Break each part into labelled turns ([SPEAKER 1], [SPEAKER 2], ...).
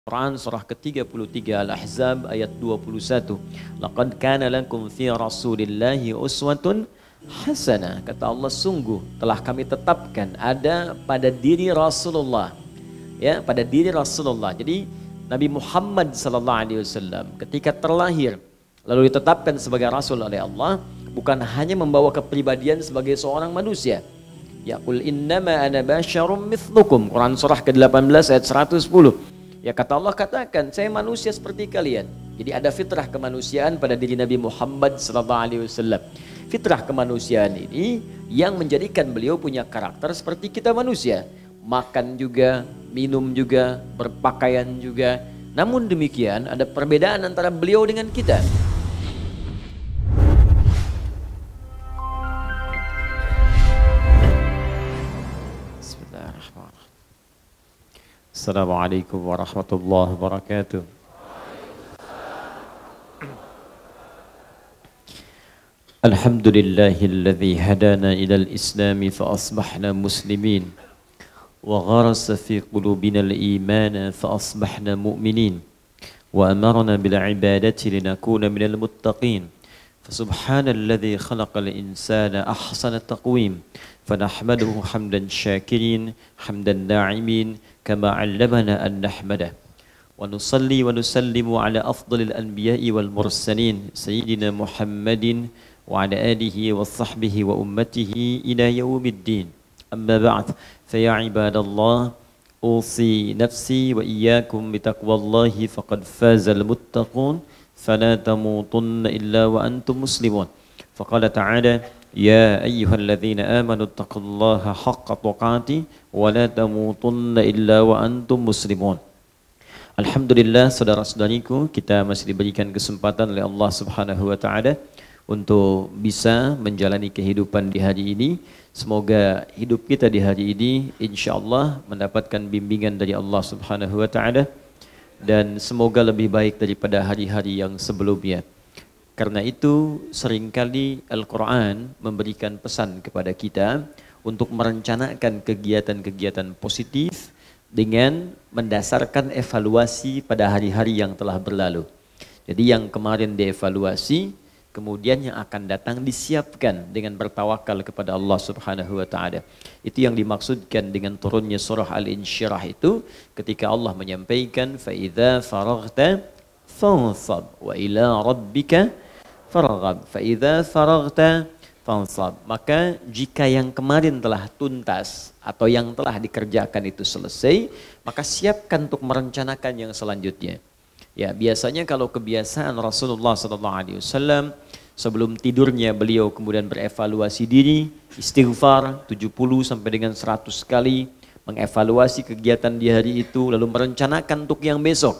[SPEAKER 1] Quran surah ke-33 Al-Ahzab ayat 21. Laqad kana lakum fi Rasulillahi uswatun hasanah. Kata Allah, sungguh telah kami tetapkan ada pada diri Rasulullah. Ya, pada diri Rasulullah. Jadi Nabi Muhammad SAW ketika terlahir lalu ditetapkan sebagai rasul oleh Allah, bukan hanya membawa kepribadian sebagai seorang manusia. Ya qul innama ana basyarum mithlukum. Quran surah ke-18 ayat 110. Ya kata Allah, katakan saya manusia seperti kalian. Jadi ada fitrah kemanusiaan pada diri Nabi Muhammad SAW. Fitrah kemanusiaan ini yang menjadikan beliau punya karakter seperti kita manusia. Makan juga, minum juga, berpakaian juga. Namun demikian ada perbedaan antara beliau dengan kita. Bismillahirrahmanirrahim. Assalamualaikum warahmatullahi wabarakatuh. Alhamdulillahilladzi hadana ilal islami fa asbahna muslimin wa gharasa fi qulubina al-iman fa asbahna mu'minin wa amarna bil ibadati linakuna minal muttaqin. Fasubhanalladzi khalaqal insana ahsana taqwim fanahmaduhu hamdan syakirin hamdan na'imin kama 'allamana an nahmadah. Wa nusalli wa nusallimu ala afdalil anbiya'i wal mursalin sayyidina Muhammadin wa ala alihi wa sahbihi wa ummatihi ila yaumiddin. Amma ba'd, fa ya ibadallah, usi nafsi wa iyyakum bitaqwallahi faqad fazal muttaqun fala tamutunna illa wa antum muslimun. Faqala ta'ala ya ayyuhalladzina amanu taqullaha haqqa tuqatih wa la tamutunna illa wa antum muslimun. Alhamdulillah, saudara-saudariku, kita masih diberikan kesempatan oleh Allah Subhanahu wa taala untuk bisa menjalani kehidupan di hari ini. Semoga hidup kita di hari ini insyaallah mendapatkan bimbingan dari Allah Subhanahu wa taala dan semoga lebih baik daripada hari-hari yang sebelumnya. Karena itu seringkali Al-Quran memberikan pesan kepada kita untuk merencanakan kegiatan-kegiatan positif dengan mendasarkan evaluasi pada hari-hari yang telah berlalu. Jadi yang kemarin dievaluasi, kemudian yang akan datang disiapkan dengan bertawakal kepada Allah Subhanahu wa taala. Itu yang dimaksudkan dengan turunnya surah Al-Insyirah itu ketika Allah menyampaikan fa idza faraghta fansab wa ila rabbika farghab. Fa idza faraghta fansab. Maka jika yang kemarin telah tuntas atau yang telah dikerjakan itu selesai, maka siapkan untuk merencanakan yang selanjutnya. Ya, biasanya kalau kebiasaan Rasulullah SAW sebelum tidurnya beliau kemudian berevaluasi diri, istighfar 70 sampai dengan 100 kali, mengevaluasi kegiatan di hari itu, lalu merencanakan untuk yang besok.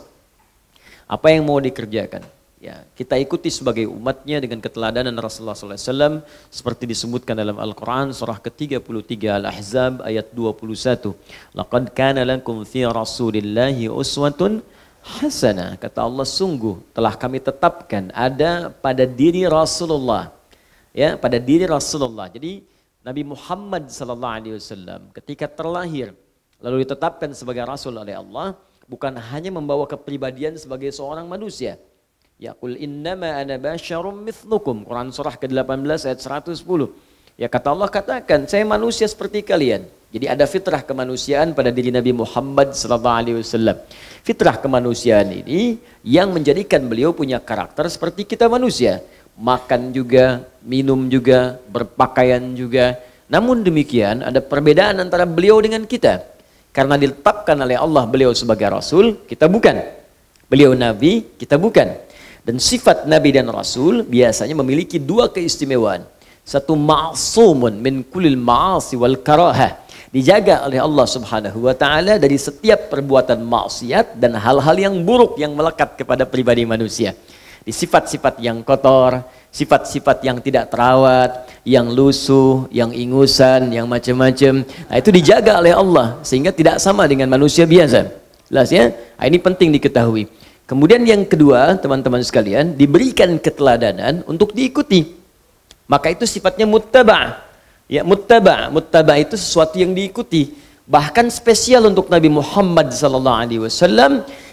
[SPEAKER 1] Apa yang mau dikerjakan? Ya, kita ikuti sebagai umatnya dengan keteladanan Rasulullah SAW seperti disebutkan dalam Al-Quran surah ke-33 Al-Ahzab ayat 21. Laqad kana lakum fi Rasulillahi uswatun hasanah. Kata Allah, sungguh telah kami tetapkan ada pada diri Rasulullah. Ya, pada diri Rasulullah. Jadi Nabi Muhammad SAW ketika terlahir lalu ditetapkan sebagai rasul oleh Allah, bukan hanya membawa kepribadian sebagai seorang manusia. Ya qul innama ana basyarum mithlukum. Quran surah ke-18 ayat 110. Ya kata Allah, katakan saya manusia seperti kalian. Jadi ada fitrah kemanusiaan pada diri Nabi Muhammad SAW. Fitrah kemanusiaan ini yang menjadikan beliau punya karakter seperti kita manusia. Makan juga, minum juga, berpakaian juga. Namun demikian ada perbedaan antara beliau dengan kita. Karena ditetapkan oleh Allah beliau sebagai Rasul, kita bukan. Beliau Nabi, kita bukan. Dan sifat Nabi dan Rasul biasanya memiliki dua keistimewaan. Satu, ma'sumun min kulil ma'asi wal karahah. Dijaga oleh Allah Subhanahu wa taala dari setiap perbuatan maksiat dan hal-hal yang buruk yang melekat kepada pribadi manusia. Di sifat-sifat yang kotor, sifat-sifat yang tidak terawat, yang lusuh, yang ingusan, yang macam-macam. Nah, itu dijaga oleh Allah sehingga tidak sama dengan manusia biasa. Jelas ya? Nah, ini penting diketahui. Kemudian yang kedua, teman-teman sekalian, diberikan keteladanan untuk diikuti. Maka itu sifatnya muttaba'. Ya, muttaba itu sesuatu yang diikuti. Bahkan spesial untuk Nabi Muhammad SAW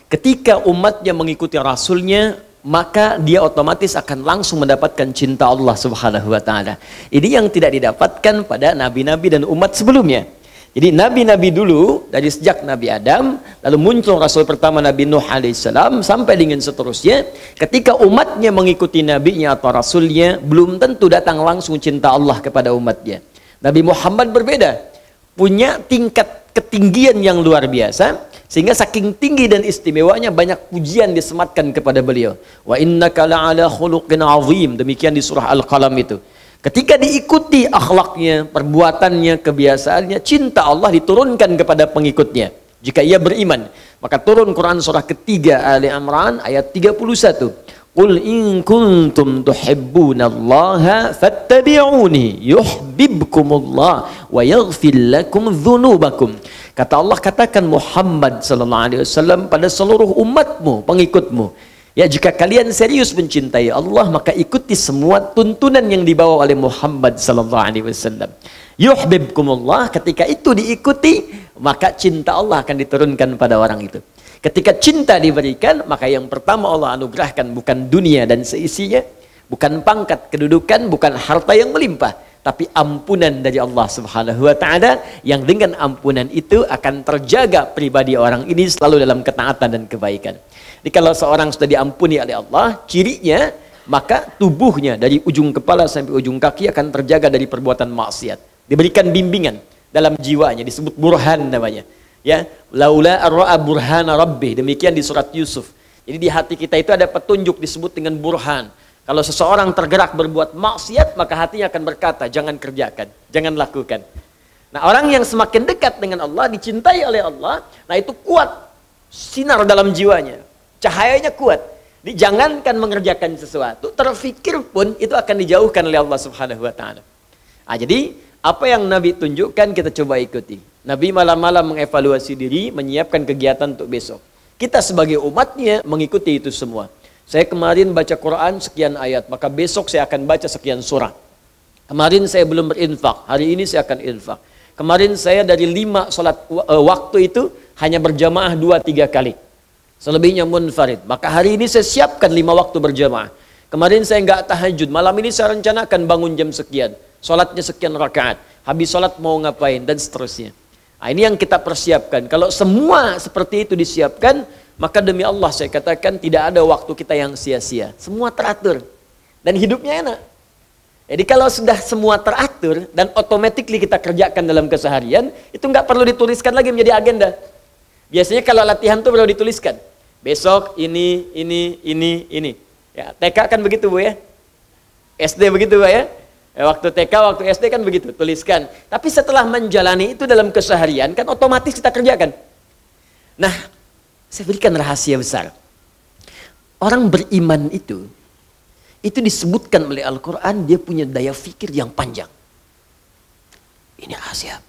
[SPEAKER 2] Ketika umatnya mengikuti Rasulnya, maka dia otomatis akan langsung mendapatkan cinta Allah Subhanahu wa Ta'ala. Ini yang tidak didapatkan pada nabi-nabi dan umat sebelumnya. Jadi nabi-nabi dulu, dari sejak Nabi Adam, lalu muncul Rasul pertama Nabi Nuh alaihissalam, sampai dengan seterusnya, ketika umatnya mengikuti nabinya atau rasulnya, belum tentu datang langsung cinta Allah kepada umatnya. Nabi Muhammad berbeda, punya tingkat ketinggian yang luar biasa, sehingga saking tinggi dan istimewanya banyak pujian disematkan kepada beliau. Wa innaka la'ala khuluqin azim, demikian di surah Al-Qalam itu. Ketika diikuti akhlaknya, perbuatannya, kebiasaannya, cinta Allah diturunkan kepada pengikutnya. Jika ia beriman, maka turun Quran surah ketiga Ali Imran ayat 31. Qul in kuntum tuhibbunallaha fattabi'uni yuhibbukumullah wa yaghfir lakum dzunubakum. Kata Allah, katakan Muhammad sallallahu alaihi wasallam pada seluruh umatmu, pengikutmu, ya, jika kalian serius mencintai Allah, maka ikuti semua tuntunan yang dibawa oleh Muhammad sallallahu alaihi wasallam. Yuhibbukumullah, ketika itu diikuti, maka cinta Allah akan diturunkan pada orang itu. Ketika cinta diberikan, maka yang pertama Allah anugerahkan bukan dunia dan seisinya, bukan pangkat, kedudukan, bukan harta yang melimpah, tapi ampunan dari Allah Subhanahu wa Ta'ala, yang dengan ampunan itu akan terjaga pribadi orang ini selalu dalam ketaatan dan kebaikan. Jadi kalau seorang sudah diampuni oleh Allah, cirinya, maka tubuhnya dari ujung kepala sampai ujung kaki akan terjaga dari perbuatan maksiat. Diberikan bimbingan dalam jiwanya, disebut burhan namanya. Ya, laula ar-ra'a burhana rabbih, demikian di surat Yusuf. Jadi di hati kita itu ada petunjuk disebut dengan burhan. Kalau seseorang tergerak berbuat maksiat, maka hatinya akan berkata, jangan kerjakan, jangan lakukan. Nah, orang yang semakin dekat dengan Allah, dicintai oleh Allah, nah itu kuat sinar dalam jiwanya. Cahayanya kuat. Jangankan mengerjakan sesuatu, terfikir pun itu akan dijauhkan oleh Allah Subhanahu wa Ta'ala. Nah, jadi apa yang Nabi tunjukkan kita coba ikuti. Nabi malam-malam mengevaluasi diri, menyiapkan kegiatan untuk besok. Kita sebagai umatnya mengikuti itu semua. Saya kemarin baca Quran sekian ayat, maka besok saya akan baca sekian surah. Kemarin saya belum berinfak, hari ini saya akan infak. Kemarin saya dari 5 sholat waktu itu hanya berjamaah 2-3 kali. Selebihnya munfarid. Maka hari ini saya siapkan 5 waktu berjamaah. Kemarin saya nggak tahajud, malam ini saya rencanakan bangun jam sekian. Sholatnya sekian rakaat. Habis sholat mau ngapain, dan seterusnya. Nah, ini yang kita persiapkan. Kalau semua seperti itu disiapkan, maka demi Allah saya katakan tidak ada waktu kita yang sia-sia. Semua teratur. Dan hidupnya enak. Jadi kalau sudah semua teratur dan automatically kita kerjakan dalam keseharian, itu nggak perlu dituliskan lagi menjadi agenda. Biasanya kalau latihan tuh perlu dituliskan. Besok ini. Ya, TK kan begitu Bu ya. SD begitu Bu ya. Waktu TK, waktu SD kan begitu, tuliskan. Tapi setelah menjalani itu dalam keseharian, kan otomatis kita kerjakan. Nah, saya berikan rahasia besar. Orang beriman itu disebutkan oleh Al-Quran, dia punya daya fikir yang panjang. Ini rahasia.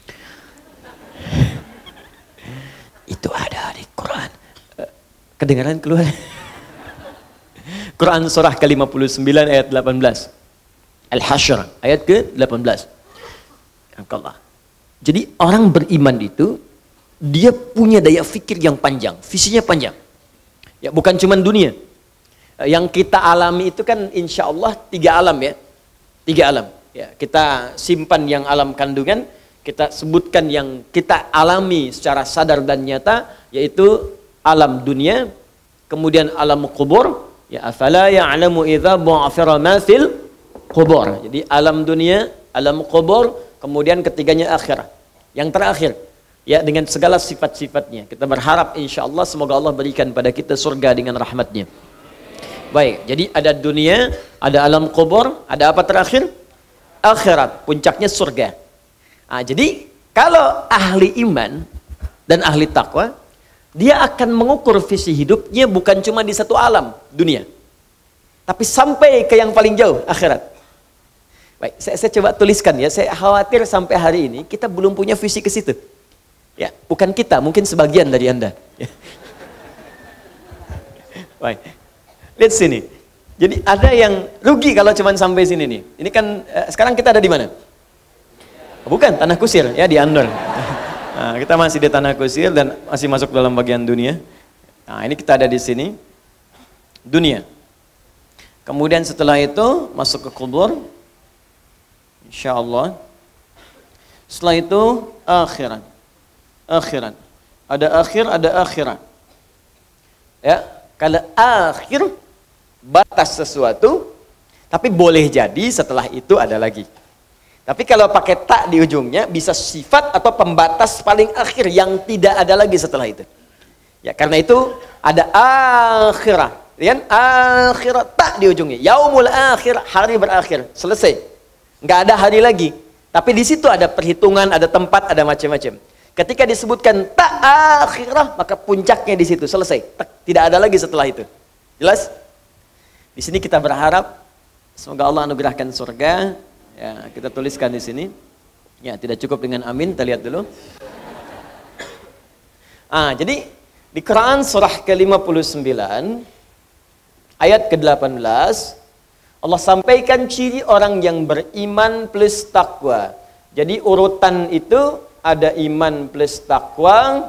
[SPEAKER 2] Itu ada di Quran. Kedengaran keluar? Quran surah ke-59 ayat 18. Al-Hasyr ayat ke-18. Allah. Jadi orang beriman itu dia punya daya fikir yang panjang, visinya panjang. Ya, bukan cuma dunia. Yang kita alami itu kan insya Allah 3 alam ya. 3 alam. Ya, kita simpan yang alam kandungan, kita sebutkan yang kita alami secara sadar dan nyata, yaitu alam dunia, kemudian alam kubur, ya afala ya'lamu idza bu'athira ma fil kubur. Jadi alam dunia, alam kubur, kemudian ketiganya akhirat. Yang terakhir, ya dengan segala sifat-sifatnya. Kita berharap insya Allah semoga Allah berikan pada kita surga dengan rahmatnya. Baik, jadi ada dunia, ada alam kubur, ada apa terakhir? Akhirat, puncaknya surga. Nah, jadi kalau ahli iman dan ahli takwa, dia akan mengukur visi hidupnya bukan cuma di satu alam, dunia. Tapi sampai ke yang paling jauh, akhirat. Baik, saya coba tuliskan ya, saya khawatir sampai hari ini kita belum punya visi ke situ. Ya, bukan kita, mungkin sebagian dari Anda. Baik, lihat sini. Jadi ada yang rugi kalau cuma sampai sini nih. Ini kan sekarang kita ada di mana? Bukan, Tanah Kusir ya, di Andor. Nah, kita masih di Tanah Kusir dan masih masuk dalam bagian dunia. Nah, ini kita ada di sini. Dunia. Kemudian setelah itu masuk ke kubur. Insyaallah. Setelah itu akhirat. Akhirat. Ada akhir, ada akhirat. Ya, kalau akhir batas sesuatu, tapi boleh jadi setelah itu ada lagi. Tapi kalau pakai tak di ujungnya bisa sifat atau pembatas paling akhir yang tidak ada lagi setelah itu. Ya, karena itu ada akhirah. Lihat akhirat tak di ujungnya. Yaumul akhir, hari berakhir, selesai. Nggak ada hari lagi. Tapi di situ ada perhitungan, ada tempat, ada macam-macam. Ketika disebutkan tak akhirah, maka puncaknya di situ, selesai. Tidak ada lagi setelah itu. Jelas? Di sini kita berharap semoga Allah anugerahkan surga. Ya, kita tuliskan di sini. Ya, tidak cukup dengan amin, kita lihat dulu. Jadi di Quran surah ke-59 ayat ke-18 Allah sampaikan ciri orang yang beriman plus takwa. Jadi urutan itu ada iman plus takwa,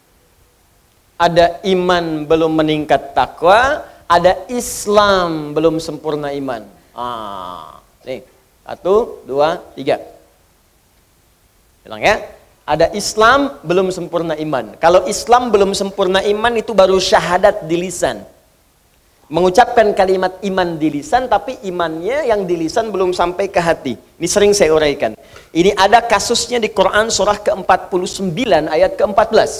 [SPEAKER 2] ada iman belum meningkat takwa, ada Islam belum sempurna iman. Nih, 1, 2, 3. Bilang ya. Ada Islam belum sempurna iman. Kalau Islam belum sempurna iman itu baru syahadat di lisan. Mengucapkan kalimat iman di lisan, tapi imannya yang di lisan belum sampai ke hati. Ini sering saya uraikan. Ini ada kasusnya di Quran surah ke-49 ayat ke-14.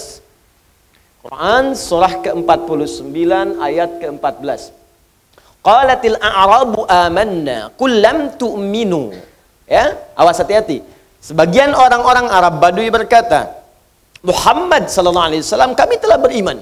[SPEAKER 2] Quran surah ke-49 ayat ke-14. Qalatil a'rabu amanna qul lam tu'minu. Ya, awas hati-hati. Sebagian orang-orang Arab Badui berkata, Muhammad sallallahu alaihi wasallam, kami telah beriman.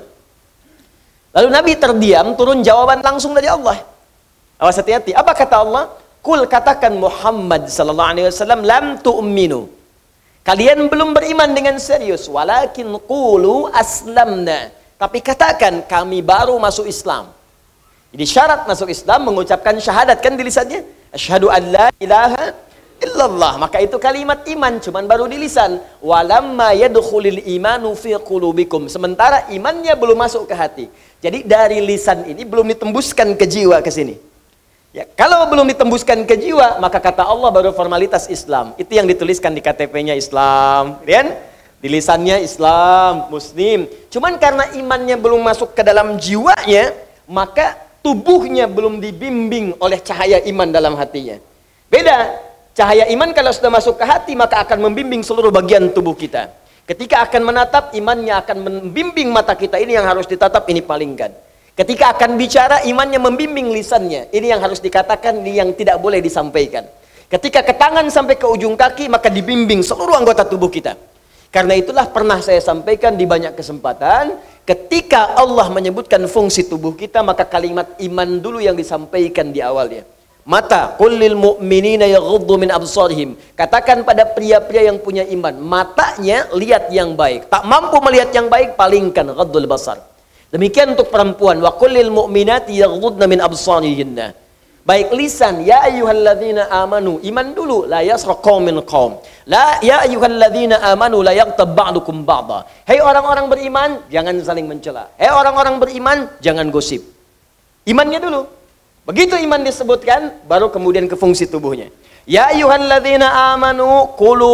[SPEAKER 2] Lalu Nabi terdiam, turun jawaban langsung dari Allah. Awas hati-hati. Apa kata Allah? Kul, katakan Muhammad sallallahu alaihi wasallam, lam tu'minu. Kalian belum beriman dengan serius, walakin qulu aslamna. Tapi katakan kami baru masuk Islam. Jadi syarat masuk Islam mengucapkan syahadat kan di lisannya. Asyhadu an la ilaha illallah, maka itu kalimat iman cuman baru di lisan. Walamma yadkhulul imanu fi qulubikum, sementara imannya belum masuk ke hati. Jadi dari lisan ini belum ditembuskan ke jiwa ke sini. Ya, kalau belum ditembuskan ke jiwa, maka kata Allah baru formalitas Islam. Itu yang dituliskan di KTP-nya Islam, kan? Di lisannya Islam, Muslim. Cuman karena imannya belum masuk ke dalam jiwanya, maka tubuhnya belum dibimbing oleh cahaya iman dalam hatinya. Beda. Cahaya iman kalau sudah masuk ke hati, maka akan membimbing seluruh bagian tubuh kita. Ketika akan menatap, imannya akan membimbing mata kita. Ini yang harus ditatap, ini palingkan. Ketika akan bicara, imannya membimbing lisannya. Ini yang harus dikatakan, ini yang tidak boleh disampaikan. Ketika ke tangan sampai ke ujung kaki, maka dibimbing seluruh anggota tubuh kita. Karena itulah pernah saya sampaikan di banyak kesempatan, ketika Allah menyebutkan fungsi tubuh kita, maka kalimat iman dulu yang disampaikan di awalnya. Mata, qul lil mu'minina yaghuddu min absarihim. Katakan pada pria-pria yang punya iman, matanya lihat yang baik. Tak mampu melihat yang baik, palingkan, ghaddul basar. Demikian untuk perempuan, wa qul lil mu'minati yaghuddna min absarihinna. Baik lisan, ya ayyuhalladzina amanu, iman dulu, la yasraq qaumin qaum. La ya ayyuhalladzina amanu la yaghtab ba'dukum ba'dha. Hei orang-orang beriman, jangan saling mencela. Hei orang-orang beriman, jangan gosip. Imannya dulu. Begitu iman disebutkan, baru kemudian ke fungsi tubuhnya. Ya ayyuhalladzina amanu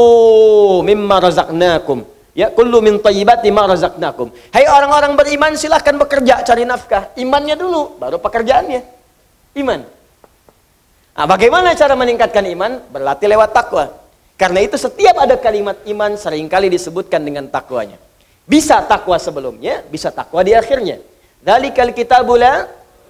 [SPEAKER 2] kulu mimma razaqnakum. Ya, kullu min thayyibati ma razaqnakum. Hai orang-orang beriman, silahkan bekerja cari nafkah. Imannya dulu, baru pekerjaannya. Iman. Nah, bagaimana cara meningkatkan iman? Berlatih lewat takwa. Karena itu setiap ada kalimat iman seringkali disebutkan dengan takwanya. Bisa takwa sebelumnya, bisa takwa di akhirnya. Dzalikal kitabul la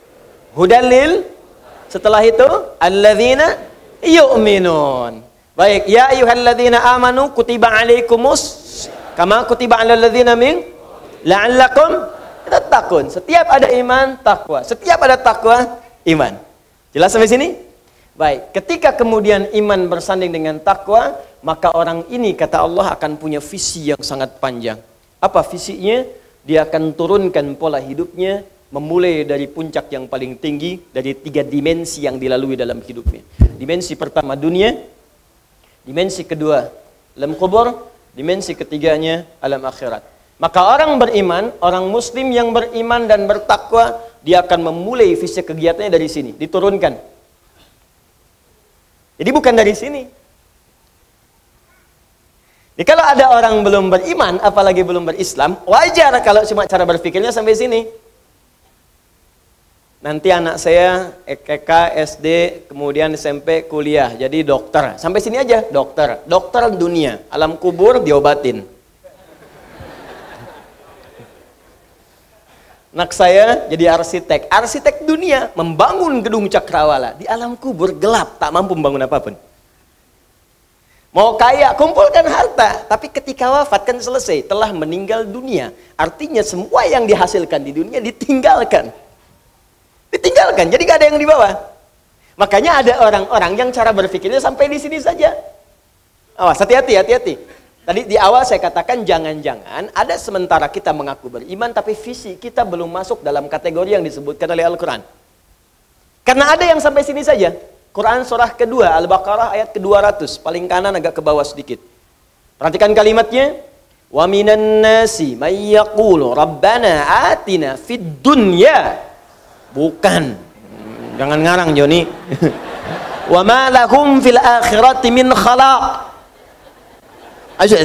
[SPEAKER 2] hudalil. Setelah itu alladzina yu'minun. Baik, ya ayyuhalladzina amanu kutiba alaikumus kama kutiba alal ladzina min la'allakum tattaqun. Setiap ada iman, takwa. Setiap ada takwa, iman. Jelas sampai sini? Baik, ketika kemudian iman bersanding dengan takwa, maka orang ini kata Allah akan punya visi yang sangat panjang. Apa visinya? Dia akan turunkan pola hidupnya, memulai dari puncak yang paling tinggi, dari 3 dimensi yang dilalui dalam hidupnya. Dimensi pertama dunia, dimensi kedua alam kubur, dimensi ketiganya alam akhirat. Maka orang beriman, orang muslim yang beriman dan bertakwa, dia akan memulai visi kegiatannya dari sini, diturunkan. Jadi bukan dari sini. Jadi kalau ada orang belum beriman, apalagi belum berislam, wajar kalau cuma cara berpikirnya sampai sini. Nanti anak saya TK, SD, kemudian SMP, kuliah, jadi dokter. Sampai sini aja, dokter. Dokter dunia, alam kubur diobatin. Anak saya jadi arsitek. Arsitek dunia, membangun gedung cakrawala. Di alam kubur gelap, tak mampu membangun apapun. Mau kaya, kumpulkan harta. Tapi ketika wafat kan selesai, telah meninggal dunia. Artinya semua yang dihasilkan di dunia ditinggalkan. Ditinggalkan, jadi gak ada yang dibawa. Makanya ada orang-orang yang cara berpikirnya sampai di sini saja. Awas, hati-hati, hati-hati. Tadi di awal saya katakan jangan-jangan ada sementara kita mengaku beriman tapi visi kita belum masuk dalam kategori yang disebutkan oleh Al-Quran. Karena ada yang sampai sini saja. Quran surah kedua, Al-Baqarah ayat ke-200, paling kanan agak ke bawah sedikit. Perhatikan kalimatnya. Wa minan nasi may yaqulu rabbana atina fid dunya. Bukan. Jangan ngarang Joni. Wa ma lahum fil akhirati min khalaq. Aja.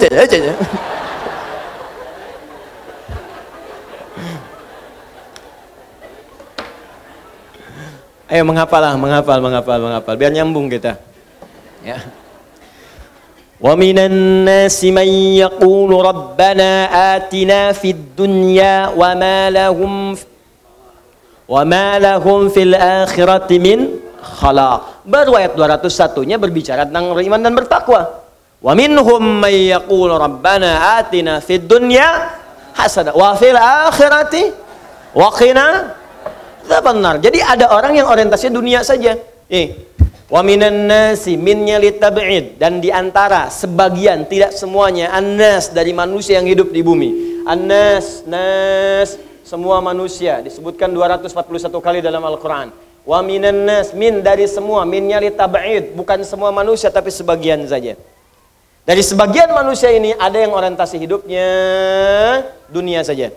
[SPEAKER 2] Ayo menghafal. Biar nyambung kita. Ya. Wa minan nasi may yaqulu rabbana atina fid dunya wa ma lahum fil akhirati min khalaq. Baru ayat 201-nya berbicara tentang beriman dan bertakwa. Wa minhum may yaqulu rabbana atina fid dunya hasanah wa fil akhirati wa qina adzabannar. Jadi ada orang yang orientasinya dunia saja. Wa minan nasi minnya litab'id, dan di antara sebagian, tidak semuanya, annas dari manusia yang hidup di bumi. Annas, nas, semua manusia disebutkan 241 kali dalam Al-Qur'an. Wa minan nas, min dari semua, minnya litab'id, bukan semua manusia tapi sebagian saja. Dari sebagian manusia ini ada yang orientasi hidupnya dunia saja.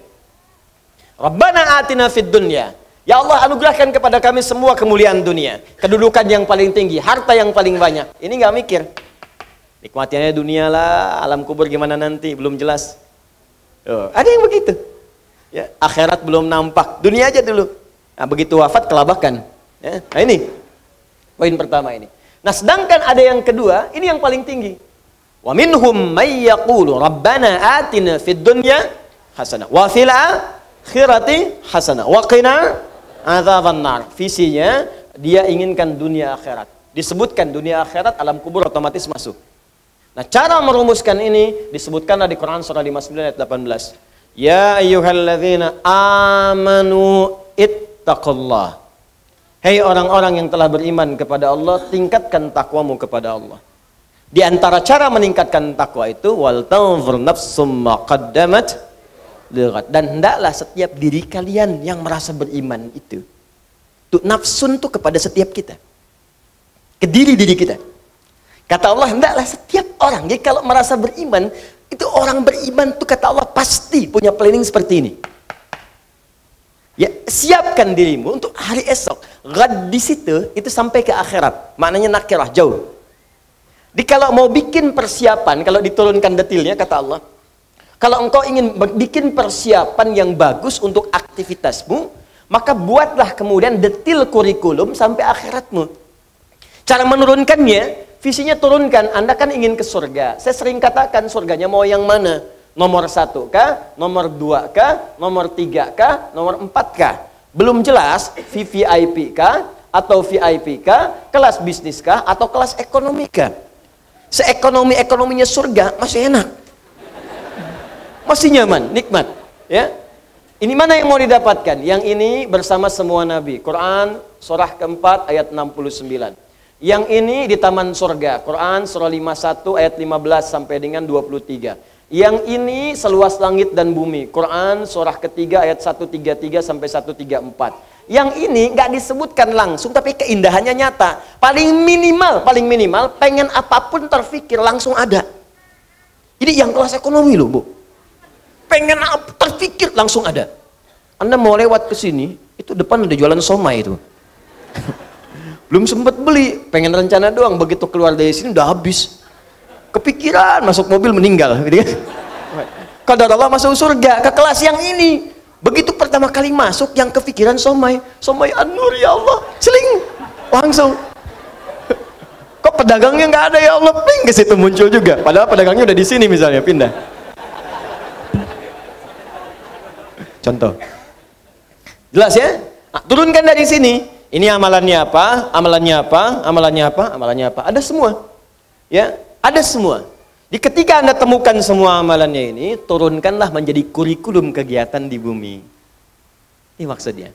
[SPEAKER 2] Rabbana atina fid dunya. Ya Allah, anugerahkan kepada kami semua kemuliaan dunia, kedudukan yang paling tinggi, harta yang paling banyak. Ini nggak mikir. Nikmatiannya dunia lah, alam kubur gimana nanti belum jelas. Ada yang begitu. Ya, akhirat belum nampak, dunia aja dulu. Nah, begitu wafat kelabakan. Ya, nah ini poin pertama ini. Nah, sedangkan ada yang kedua, ini yang paling tinggi. Wa minhum may yaqulu rabbana atina fid dunya hasanah wa fil akhirati hasanah wa qina adzabannar. Visinya dia inginkan dunia akhirat. Disebutkan dunia akhirat, alam kubur otomatis masuk. Nah, cara merumuskan ini disebutkan di Quran surah 59 ayat 18. Ya ayyuhalladzina amanu ittaqullah. Hei orang-orang yang telah beriman kepada Allah, tingkatkan takwamu kepada Allah. Di antara cara meningkatkan takwa itu wal tanzur nafsum ma qaddamat lighad, dan hendaklah setiap diri kalian yang merasa beriman itu. Tuh nafsun tuh kepada setiap kita. Ke diri kita. Kata Allah, hendaklah setiap orang. Jadi kalau merasa beriman, itu orang beriman tuh kata Allah pasti punya planning seperti ini. Ya, siapkan dirimu untuk hari esok. Ghad di situ itu sampai ke akhirat. Maknanya nakirah, jauh. Jadi kalau mau bikin persiapan, kalau diturunkan detailnya kata Allah, kalau engkau ingin bikin persiapan yang bagus untuk aktivitasmu, maka buatlah kemudian detail kurikulum sampai akhiratmu. Cara menurunkannya, visinya turunkan. Anda kan ingin ke surga. Saya sering katakan surganya mau yang mana? Nomor 1 kah? Nomor 2 kah? Nomor 3 kah? Nomor 4 kah? Belum jelas VVIP kah? Atau VIP kah? Kelas bisnis kah? Atau kelas ekonomi kah? Seekonomi-ekonominya surga masih enak. Masih nyaman, nikmat. Ya. Ini mana yang mau didapatkan? Yang ini bersama semua nabi. Quran surah keempat ayat 69. Yang ini di taman surga. Quran surah 51 ayat 15 sampai dengan 23. Yang ini seluas langit dan bumi. Quran surah ketiga ayat 133 sampai 134. Yang ini nggak disebutkan langsung tapi keindahannya nyata. Paling minimal pengen apapun terfikir langsung ada. Jadi yang kelas ekonomi loh, Bu. pengen terpikir langsung ada. Anda mau lewat ke sini, itu depan ada jualan somai itu. Belum sempat beli, pengen rencana doang, begitu keluar dari sini udah habis. Kepikiran, masuk mobil meninggal, gitu kan. Qadar Allah masuk surga, ke kelas yang ini. Begitu pertama kali masuk, yang kepikiran somai An-Nur ya Allah, seling, langsung. Kok pedagangnya nggak ada ya Allah, ping ke situ muncul juga. Padahal pedagangnya udah di sini misalnya, pindah. Contoh. Jelas ya? Nah, turunkan dari sini. Ini amalannya apa? Amalannya apa? Amalannya apa? Amalannya apa? Ada semua. Ya, ada semua. Di ketika Anda temukan semua amalannya ini, turunkanlah menjadi kurikulum kegiatan di bumi. Ini maksudnya.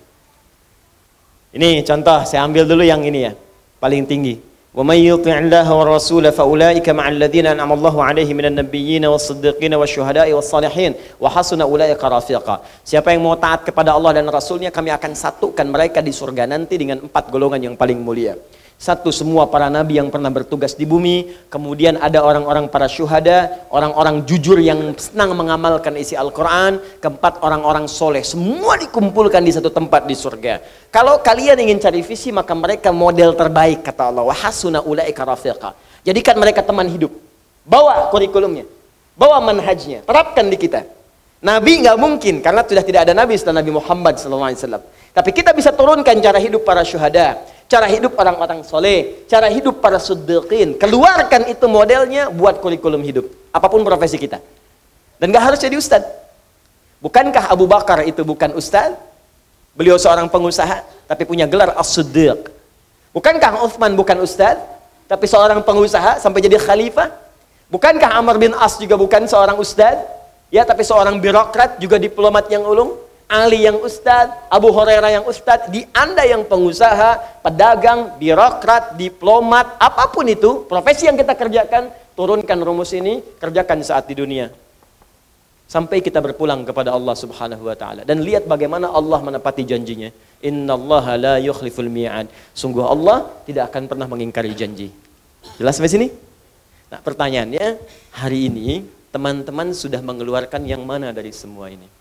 [SPEAKER 2] Ini contoh, saya ambil dulu yang ini ya. Paling tinggi. وَمَنْ يُطِعِ اللَّهَ وَالرَّسُولَ فَأُولَٰئِكَ مَعَ الَّذِينَ أَنْعَمَ اللَّهُ عَلَيْهِمْ مِنَ النَّبِيِّينَ وَالصِّدِّيقِينَ وَالشُّهَدَاءِ وَالصَّالِحِينَ وَحَسُنَ أُولَٰئِكَ رَفِيقًا. Siapa yang mau taat kepada Allah dan Rasulnya, kami akan satukan mereka di surga nanti dengan 4 golongan yang paling mulia. Satu, semua para nabi yang pernah bertugas di bumi. Kemudian ada orang-orang para syuhada, orang-orang jujur yang senang mengamalkan isi Al-Quran. Keempat, orang-orang soleh. Semua dikumpulkan di satu tempat di surga. Kalau kalian ingin cari visi, maka mereka model terbaik, kata Allah. Wa hasuna ulaika rafiqa. Jadikan mereka teman hidup. Bawa kurikulumnya, bawa manhajnya, terapkan di kita. Nabi nggak mungkin, karena sudah tidak ada nabi setelah Nabi Muhammad SAW. Tapi kita bisa turunkan cara hidup para syuhada, cara hidup orang-orang soleh, cara hidup para siddiqin. Keluarkan itu modelnya, buat kurikulum hidup. Apapun profesi kita. Dan gak harus jadi ustad. Bukankah Abu Bakar itu bukan ustad? Beliau seorang pengusaha, tapi punya gelar as-siddiq. Bukankah Utsman bukan ustad, tapi seorang pengusaha sampai jadi khalifah? Bukankah Amr bin As juga bukan seorang ustad, ya, tapi seorang birokrat, juga diplomat yang ulung? Ali yang ustad, Abu Hurairah yang ustad, di Anda yang pengusaha, pedagang, birokrat, diplomat, apapun itu, profesi yang kita kerjakan, turunkan rumus ini, kerjakan saat di dunia. Sampai kita berpulang kepada Allah Subhanahu wa taala, dan lihat bagaimana Allah menepati janjinya. Innallaha la yukhliful mi'ad. Sungguh Allah tidak akan pernah mengingkari janji. Jelas sampai sini? Nah, pertanyaannya, hari ini teman-teman sudah mengeluarkan yang mana dari semua ini?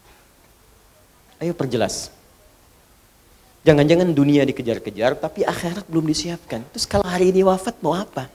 [SPEAKER 2] Ayo perjelas. Jangan-jangan dunia dikejar-kejar, tapi akhirat belum disiapkan. Terus kalau hari ini wafat mau apa?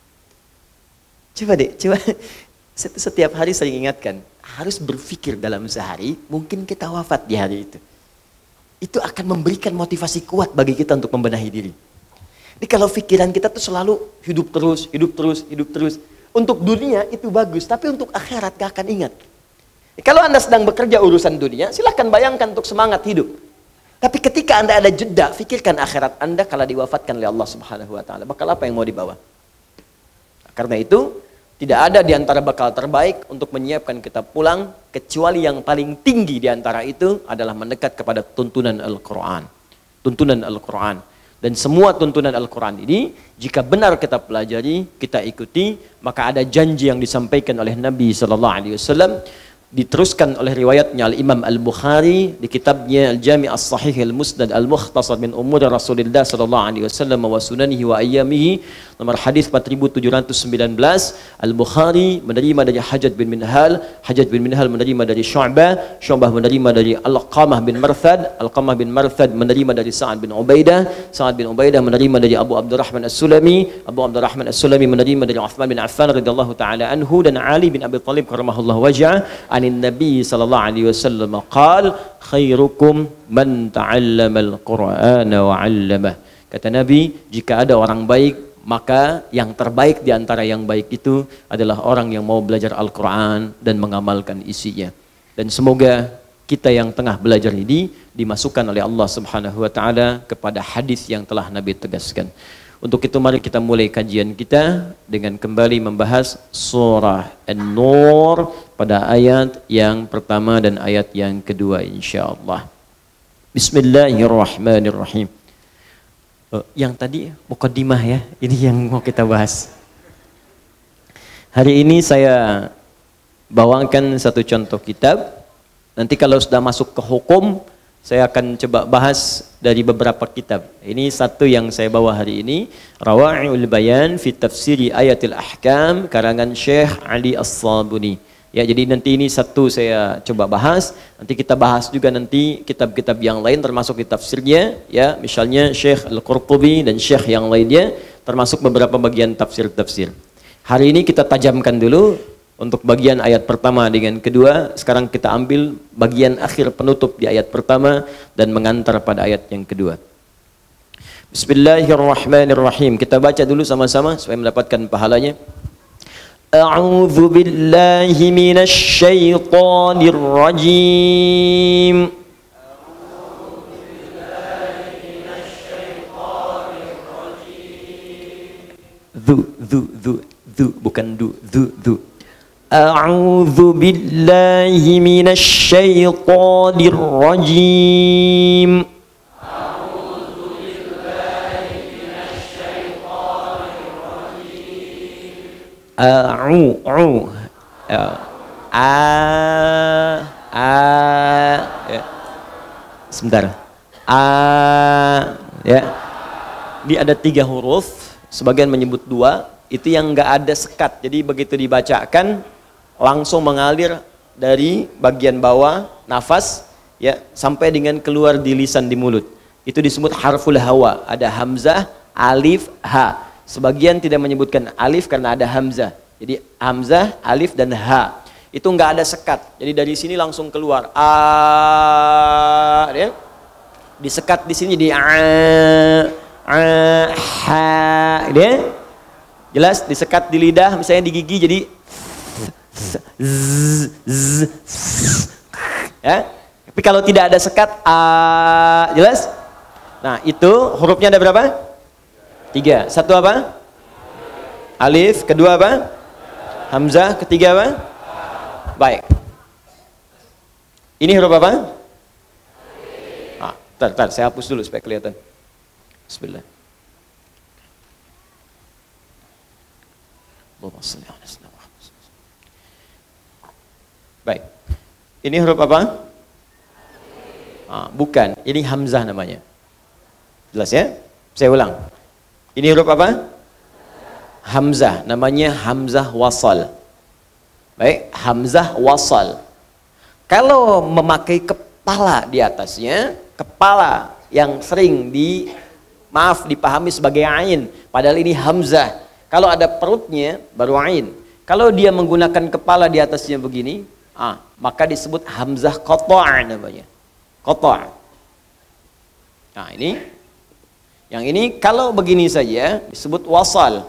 [SPEAKER 2] Coba deh, coba. Setiap hari saya ingatkan, harus berpikir dalam sehari, mungkin kita wafat di hari itu. Itu akan memberikan motivasi kuat bagi kita untuk membenahi diri. Jadi kalau pikiran kita tuh selalu hidup terus, hidup terus, hidup terus. Untuk dunia itu bagus, tapi untuk akhirat gak akan ingat. Kalau Anda sedang bekerja urusan dunia, silahkan bayangkan untuk semangat hidup. Tapi ketika Anda ada jeda, pikirkan akhirat Anda kalau diwafatkan oleh Allah Subhanahu wa taala. Bakal apa yang mau dibawa? Karena itu, tidak ada di antara bakal terbaik untuk menyiapkan kita pulang, kecuali yang paling tinggi di antara itu adalah mendekat kepada tuntunan Al-Quran. Tuntunan Al-Quran. Dan semua tuntunan Al-Quran ini, jika benar kita pelajari, kita ikuti, maka ada janji yang disampaikan oleh Nabi SAW, diteruskan oleh riwayatnya Al-Imam Al-Bukhari di kitabnya Al-Jami' As-Sahih Al-Musnad Al-Mukhtasar min Umur Rasulullah SAW wa sunanihi wa ayyamihi, nomor hadis 4719. Al-Bukhari menerima dari Hajjaj bin Minhal, Hajjaj bin Minhal menerima dari Syu'bah, Syu'bah menerima dari Al-Qamah bin Marthad, Al-Qamah bin Marthad menerima dari Sa'ad bin Ubaidah, Sa'ad bin Ubaidah menerima dari Abu Abdurrahman As-Sulami, Abu Abdurrahman As-Sulami menerima dari Uthman bin Affan radhiyallahu taala anhu, dan Ali bin Abi Thalib karamahullahu wajhah, anin Nabi sallallahu alaihi wasallam qala khairukum man ta'allama al-Qur'ana wa 'allamah. Kata Nabi, jika ada orang baik, maka yang terbaik di antara yang baik itu adalah orang yang mau belajar Al-Quran dan mengamalkan isinya. Dan semoga kita yang tengah belajar ini dimasukkan oleh Allah Subhanahu wa taala kepada hadis yang telah Nabi tegaskan. Untuk itu mari kita mulai kajian kita dengan kembali membahas surah An-Nur pada ayat yang pertama dan ayat yang kedua insyaallah. Bismillahirrahmanirrahim. Yang tadi muqaddimah ya, ini yang mau kita bahas. Hari ini saya bawakan satu contoh kitab. Nanti kalau sudah masuk ke hukum, saya akan coba bahas dari beberapa kitab. Ini satu yang saya bawa hari ini, Rawa'i'ul Bayan fi Tafsiri Ayatil Ahkam, karangan Syekh Ali As-Sabuni. Ya, jadi nanti ini satu saya coba bahas, nanti kita bahas juga nanti kitab-kitab yang lain termasuk di tafsirnya, ya, misalnya Syekh Al-Qurtubi dan Syekh yang lainnya, termasuk beberapa bagian tafsir-tafsir. Hari ini kita tajamkan dulu untuk bagian ayat pertama dengan kedua, sekarang kita ambil bagian akhir penutup di ayat pertama dan mengantar pada ayat yang kedua. Bismillahirrahmanirrahim. Kita baca dulu sama-sama supaya mendapatkan pahalanya. A'udzu billahi minasy syaithanir rajim. Zu bukan du. A'udzu billahi minasy syaithanir rajim. Ya. Sebentar. Ya. Ini ada 3 huruf, sebagian menyebut 2, itu yang enggak ada sekat. Jadi begitu dibacakan langsung mengalir dari bagian bawah nafas, ya, sampai dengan keluar di lisan, di mulut. Itu disebut harful hawa. Ada hamzah, alif, ha. Sebagian tidak menyebutkan alif karena ada hamzah. Jadi hamzah, alif dan ha. Itu enggak ada sekat. Jadi dari sini langsung keluar. Ya. Disekat di sini jadi ha. Ya. Jelas disekat di lidah, misalnya di gigi jadi ya. Tapi kalau tidak ada sekat jelas? Nah, itu hurufnya ada berapa? 3. Satu apa? Alif. Kedua apa? Hamzah. Ketiga apa? Baik. Ini huruf apa? Tar, saya hapus dulu supaya kelihatan. Bismillah. Baik. Ini huruf apa? Bukan. Ini hamzah namanya. Jelas ya? Saya ulang. Ini huruf apa? Hamzah, namanya hamzah wasal. Baik, hamzah wasal. Kalau memakai kepala di atasnya, kepala yang sering dipahami sebagai ain, padahal ini hamzah. Kalau ada perutnya baru ain. Kalau dia menggunakan kepala di atasnya begini, maka disebut hamzah qata' namanya. Qata'. Nah, ini yang ini kalau begini saja disebut wasal.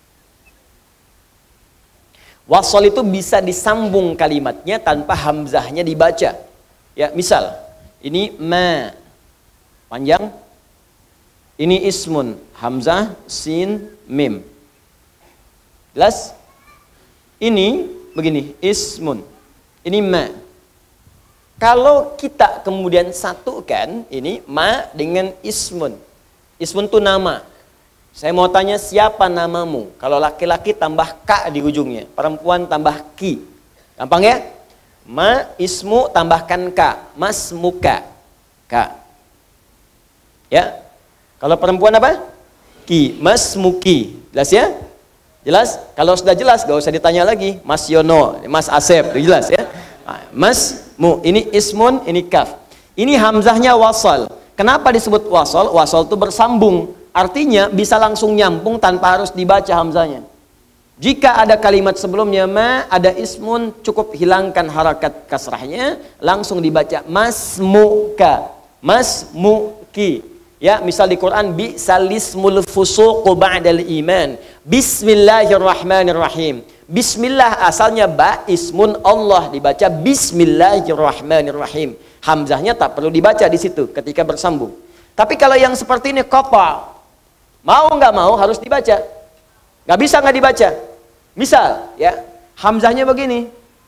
[SPEAKER 2] Wasal itu bisa disambung kalimatnya tanpa hamzahnya dibaca. Ya, misal ini ma panjang, ini ismun, hamzah, sin, mim. Jelas? Ini begini, ismun. Ini ma. Kalau kita kemudian satukan ini ma dengan ismun. Ismun itu nama. Saya mau tanya siapa namamu? Kalau laki-laki tambah ka di ujungnya, perempuan tambah ki. Gampang ya? Ma ismu tambahkan ka, mas muka. Ka. Ya. Kalau perempuan apa? Ki, mas muki. Jelas ya? Jelas? Kalau sudah jelas gak usah ditanya lagi. Mas Yono, Mas Asep, itu jelas ya? Mas mu, ini ismun, ini kaf. Ini hamzahnya wasal. Kenapa disebut wasal? Wasal itu bersambung. Artinya bisa langsung nyambung tanpa harus dibaca hamzahnya. Jika ada kalimat sebelumnya ma, ada ismun, cukup hilangkan harakat kasrahnya, langsung dibaca masmuka, masmuki. Ya, misal di Quran bisalismul fusuqu ba'dal iman. Bismillahirrahmanirrahim. Bismillah asalnya ba, ismun Allah dibaca bismillahirrahmanirrahim. Hamzahnya tak perlu dibaca di situ ketika bersambung. Tapi kalau yang seperti ini qata, mau nggak mau harus dibaca. Nggak bisa nggak dibaca. Misal ya, hamzahnya begini.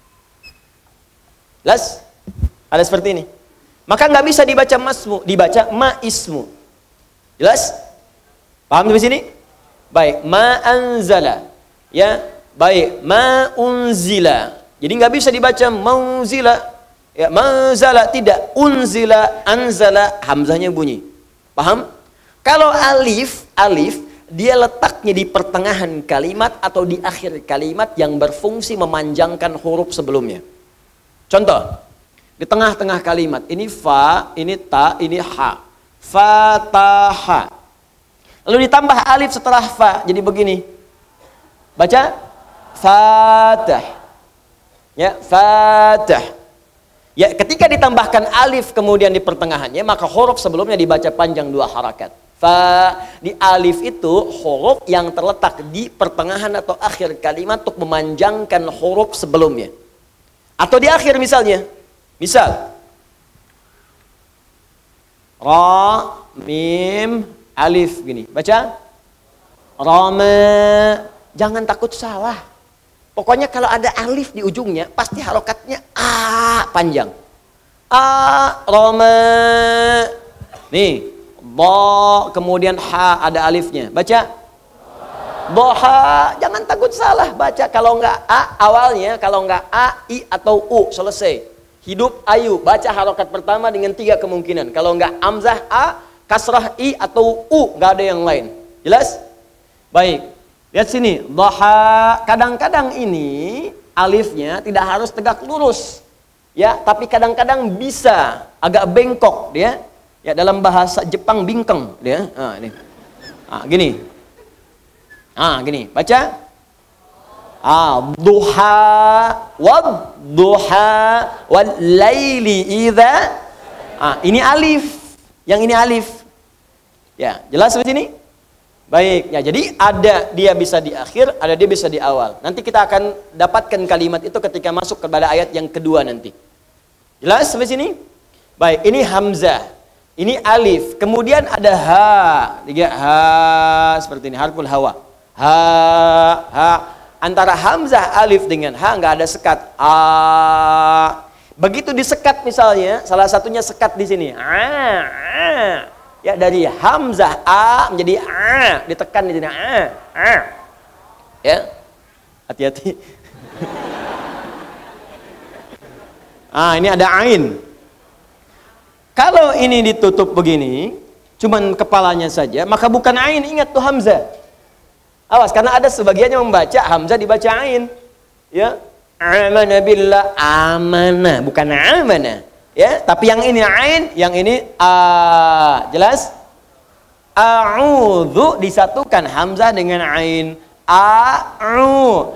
[SPEAKER 2] Jelas? Ada seperti ini. Maka nggak bisa dibaca masmu, dibaca ma ismu. Jelas? Paham di sini? Baik, ma anzala. Ya, baik, ma unzila. Jadi nggak bisa dibaca mauzila. Ya, mazala tidak, unzila, anzala, hamzahnya bunyi. Paham? Kalau alif dia letaknya di pertengahan kalimat atau di akhir kalimat yang berfungsi memanjangkan huruf sebelumnya. Contoh, di tengah-tengah kalimat, ini fa, ini ta, ini ha. Fataha. Lalu ditambah alif setelah fa, jadi begini. Baca fatah. Ya, fatah. Ya, ketika ditambahkan alif kemudian di pertengahannya, maka huruf sebelumnya dibaca panjang 2 harakat. Fa, di alif itu huruf yang terletak di pertengahan atau akhir kalimat untuk memanjangkan huruf sebelumnya. Atau di akhir misalnya. Misal, ra, mim, alif gini. Baca. Rama. Jangan takut salah. Pokoknya kalau ada alif di ujungnya, pasti harokatnya a panjang. A, rama. Nih, bo, kemudian ha ada alifnya. Baca. Doha. Jangan takut salah. Baca. Kalau enggak a awalnya, kalau enggak a, i atau u, selesai. Hidup ayu. Baca harokat pertama dengan 3 kemungkinan. Kalau enggak hamzah a, kasrah i atau u, enggak ada yang lain. Jelas? Baik. Lihat sini, dhaha. Kadang-kadang ini alifnya tidak harus tegak lurus. Ya, tapi kadang-kadang bisa agak bengkok dia. Ya, dalam bahasa Jepang bingkeng dia. Ah, ini. Ah, gini. Ah, gini. Baca. Ah, duha wad duha wal laili idza. Ah, ini alif. Yang ini alif. Ya, jelas di sini? Baik, ya jadi ada dia bisa di akhir, ada dia bisa di awal. Nanti kita akan dapatkan kalimat itu ketika masuk kepada ayat yang kedua nanti. Jelas sampai sini? Baik, ini hamzah, ini alif, kemudian ada ha, 3 ha seperti ini, harful hawa. Ha. Antara hamzah alif dengan ha nggak ada sekat. A. Begitu disekat misalnya, salah satunya sekat di sini. Ya, dari hamzah a menjadi a, ditekan di sini a. Ya. Hati-hati. Ini ada ain. Kalau ini ditutup begini, cuman kepalanya saja, maka bukan ain, ingat tuh hamzah. Awas, karena ada sebagian yang membaca hamzah dibaca ain. Ya. Amana billah, amana, bukan amana. Ya, tapi yang ini ain, yang ini a. Jelas? A'udzu disatukan hamzah dengan ain. A'u.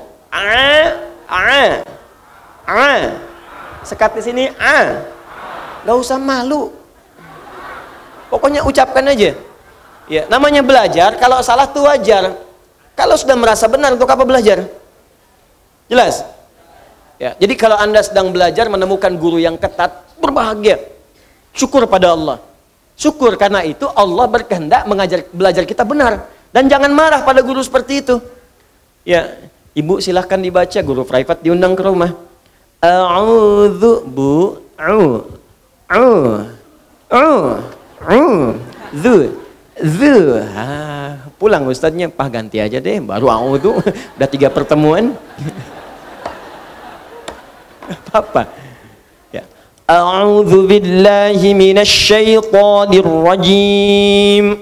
[SPEAKER 2] A. Sekat di sini a. Gak usah malu. Pokoknya ucapkan aja. Ya, namanya belajar, kalau salah tuh wajar. Kalau sudah merasa benar, untuk apa belajar? Jelas? Ya, jadi kalau Anda sedang belajar menemukan guru yang ketat, berbahagia, syukur pada Allah. Syukur karena itu Allah berkehendak belajar kita benar. Dan jangan marah pada guru seperti itu. Ya, ibu silahkan dibaca, guru private diundang ke rumah. A'udzu bu pulang ustadznya, Pak ganti aja deh, baru a'udzu. Udah 3 pertemuan. Apa? A'udzu billahi minasy syaithanir rajim.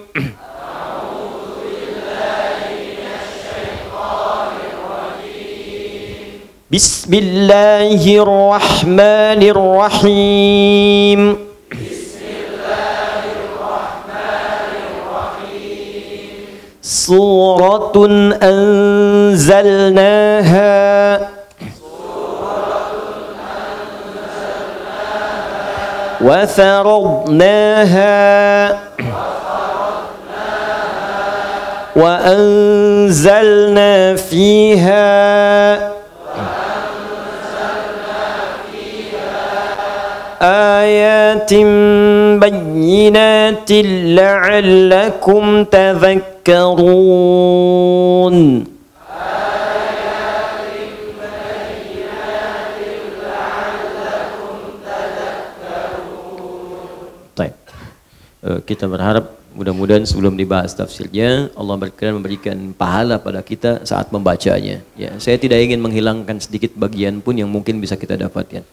[SPEAKER 2] Bismillahirrahmanirrahim. Suratun anzalnaha وفرضناها وأنزلنا فيها آيات بينات لعلكم تذكرون. Kita berharap mudah-mudahan sebelum dibahas tafsirnya Allah berkenan memberikan pahala pada kita saat membacanya. Ya, saya tidak ingin menghilangkan sedikit bagian pun yang mungkin bisa kita dapatkan.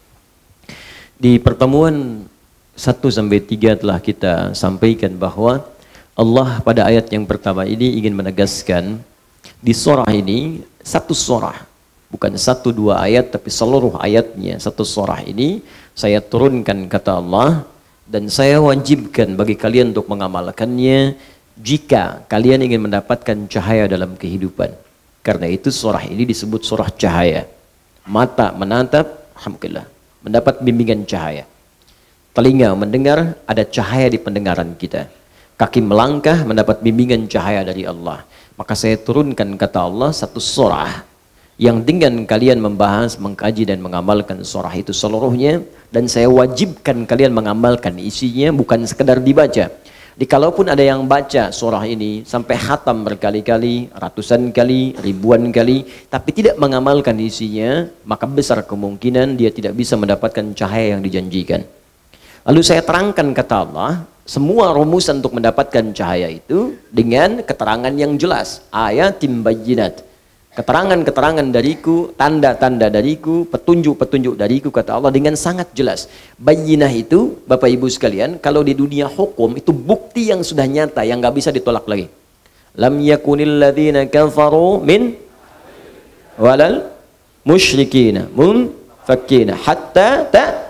[SPEAKER 2] Di pertemuan 1 sampai 3 telah kita sampaikan bahwa
[SPEAKER 1] Allah pada ayat yang pertama ini ingin menegaskan di surah ini satu surah, bukan satu dua ayat, tapi seluruh ayatnya satu surah ini saya turunkan kata Allah, dan saya wajibkan bagi kalian untuk mengamalkannya jika kalian ingin mendapatkan cahaya dalam kehidupan. Karena itu surah ini disebut surah cahaya. Mata menatap, alhamdulillah, mendapat bimbingan cahaya. Telinga mendengar, ada cahaya di pendengaran kita. Kaki melangkah, mendapat bimbingan cahaya dari Allah. Maka saya turunkan kata Allah satu surah yang dengan kalian membahas, mengkaji dan mengamalkan surah itu seluruhnya, dan saya wajibkan kalian mengamalkan isinya, bukan sekedar dibaca. Kalaupun ada yang baca surah ini sampai khatam berkali-kali, ratusan kali, ribuan kali, tapi tidak mengamalkan isinya, maka besar kemungkinan dia tidak bisa mendapatkan cahaya yang dijanjikan. Lalu saya terangkan kata Allah, semua rumusan untuk mendapatkan cahaya itu dengan keterangan yang jelas. Ayatim bayyinat. Keterangan-keterangan dariku, tanda-tanda dariku, petunjuk-petunjuk dariku kata Allah dengan sangat jelas. Bayyinah itu, Bapak Ibu sekalian, kalau di dunia hukum itu bukti yang sudah nyata, yang nggak bisa ditolak lagi. Lam yakunil ladzina kafaru min walal musyrikina munfakkina hatta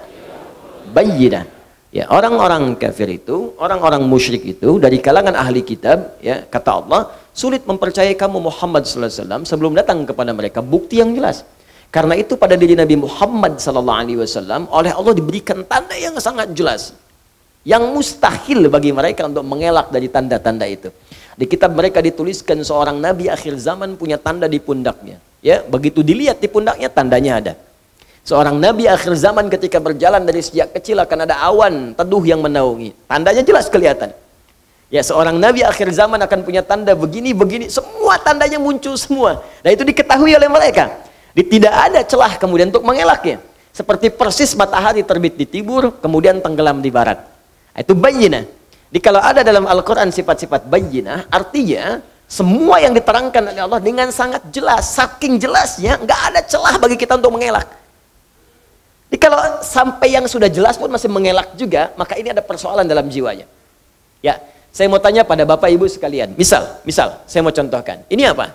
[SPEAKER 1] bayyinah. Ya, orang-orang kafir itu, orang-orang musyrik itu dari kalangan ahli kitab, ya, kata Allah, sulit mempercayai kamu Muhammad sallallahu alaihi wasallam sebelum datang kepada mereka bukti yang jelas. Karena itu pada diri Nabi Muhammad sallallahu alaihi wasallam oleh Allah diberikan tanda yang sangat jelas, yang mustahil bagi mereka untuk mengelak dari tanda-tanda itu. Di kitab mereka dituliskan seorang nabi akhir zaman punya tanda di pundaknya. Ya, begitu dilihat di pundaknya tandanya ada. Seorang nabi akhir zaman ketika berjalan dari sejak kecil akan ada awan teduh yang menaungi. Tandanya jelas kelihatan. Ya, seorang nabi akhir zaman akan punya tanda begini-begini, semua tandanya muncul semua. Dan itu diketahui oleh mereka. Tidak ada celah kemudian untuk mengelaknya. Seperti persis matahari terbit di timur, kemudian tenggelam di barat. Itu bayyinah. Jadi kalau ada dalam Al-Quran sifat-sifat bayyinah, artinya semua yang diterangkan oleh Allah dengan sangat jelas. Saking jelasnya, nggak ada celah bagi kita untuk mengelak. Jadi kalau sampai yang sudah jelas pun masih mengelak juga, maka ini ada persoalan dalam jiwanya. Ya, saya mau tanya pada Bapak Ibu sekalian. Misal, saya mau contohkan. Ini apa?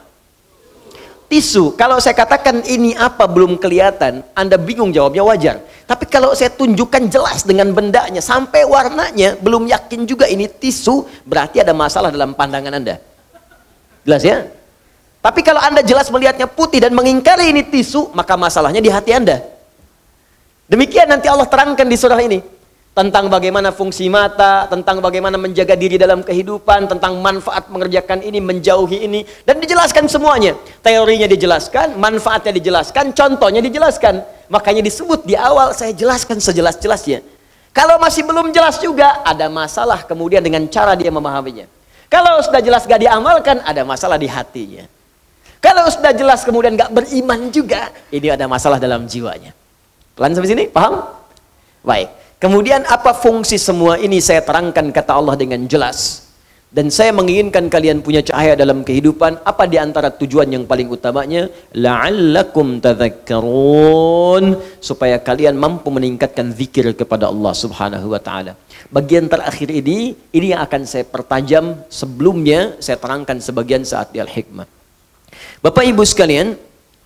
[SPEAKER 1] Tisu. Kalau saya katakan ini apa belum kelihatan, Anda bingung jawabnya, wajar. Tapi kalau saya tunjukkan jelas dengan bendanya, sampai warnanya, belum yakin juga ini tisu, berarti ada masalah dalam pandangan Anda. Jelas ya? Tapi kalau Anda jelas melihatnya putih dan mengingkari ini tisu, maka masalahnya di hati Anda. Demikian nanti Allah terangkan di surah ini tentang bagaimana fungsi mata, tentang bagaimana menjaga diri dalam kehidupan, tentang manfaat mengerjakan ini, menjauhi ini, dan dijelaskan semuanya. Teorinya dijelaskan, manfaatnya dijelaskan, contohnya dijelaskan. Makanya disebut di awal saya jelaskan sejelas-jelasnya. Kalau masih belum jelas juga, ada masalah kemudian dengan cara dia memahaminya. Kalau sudah jelas gak diamalkan, ada masalah di hatinya. Kalau sudah jelas kemudian gak beriman juga, ini ada masalah dalam jiwanya. Pelan sampai sini? Paham? Baik. Kemudian apa fungsi semua ini saya terangkan kata Allah dengan jelas. Dan saya menginginkan kalian punya cahaya dalam kehidupan. Apa di antara tujuan yang paling utamanya? La'allakum tadhakkarun. Supaya kalian mampu meningkatkan zikir kepada Allah subhanahu wa ta'ala. Bagian terakhir ini yang akan saya pertajam. Sebelumnya saya terangkan sebagian saat di Al-Hikmah. Bapak Ibu sekalian,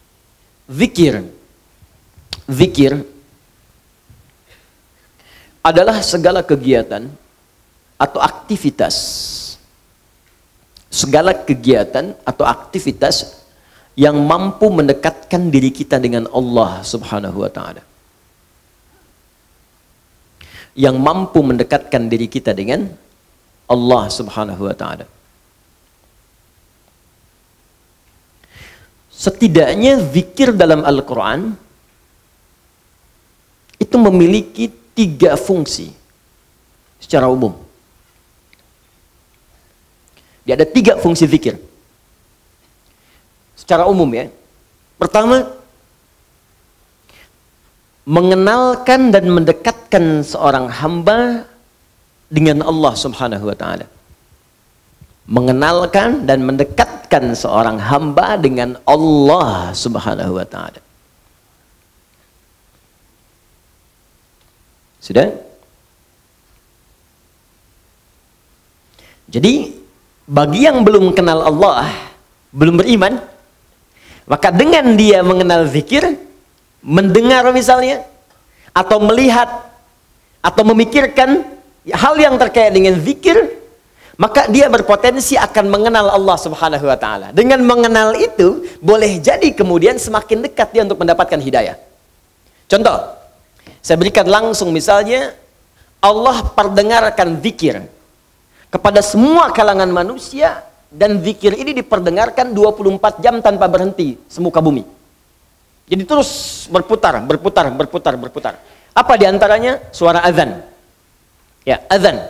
[SPEAKER 1] Zikir adalah segala kegiatan atau aktivitas. Segala kegiatan atau aktivitas yang mampu mendekatkan diri kita dengan Allah subhanahu wa ta'ala. Yang mampu mendekatkan diri kita dengan Allah subhanahu wa ta'ala. Setidaknya zikir dalam Al-Quran itu memiliki 3 fungsi secara umum. Dia ada 3 fungsi zikir secara umum ya. Pertama, mengenalkan dan mendekatkan seorang hamba dengan Allah subhanahu wa ta'ala. Mengenalkan dan mendekatkan seorang hamba dengan Allah subhanahu wa ta'ala. Sudah? Jadi
[SPEAKER 2] bagi yang belum kenal Allah, belum beriman, maka dengan dia mengenal zikir, mendengar misalnya, atau melihat, atau memikirkan hal yang terkait dengan zikir, maka dia berpotensi akan mengenal Allah Subhanahu wa Ta'ala. Dengan mengenal itu, boleh jadi kemudian semakin dekat dia untuk mendapatkan hidayah. Contoh, saya berikan langsung misalnya, Allah perdengarkan zikir kepada semua kalangan manusia, dan zikir ini diperdengarkan 24 jam tanpa berhenti semuka bumi. Jadi terus berputar. Apa diantaranya? Suara azan. Ya, azan.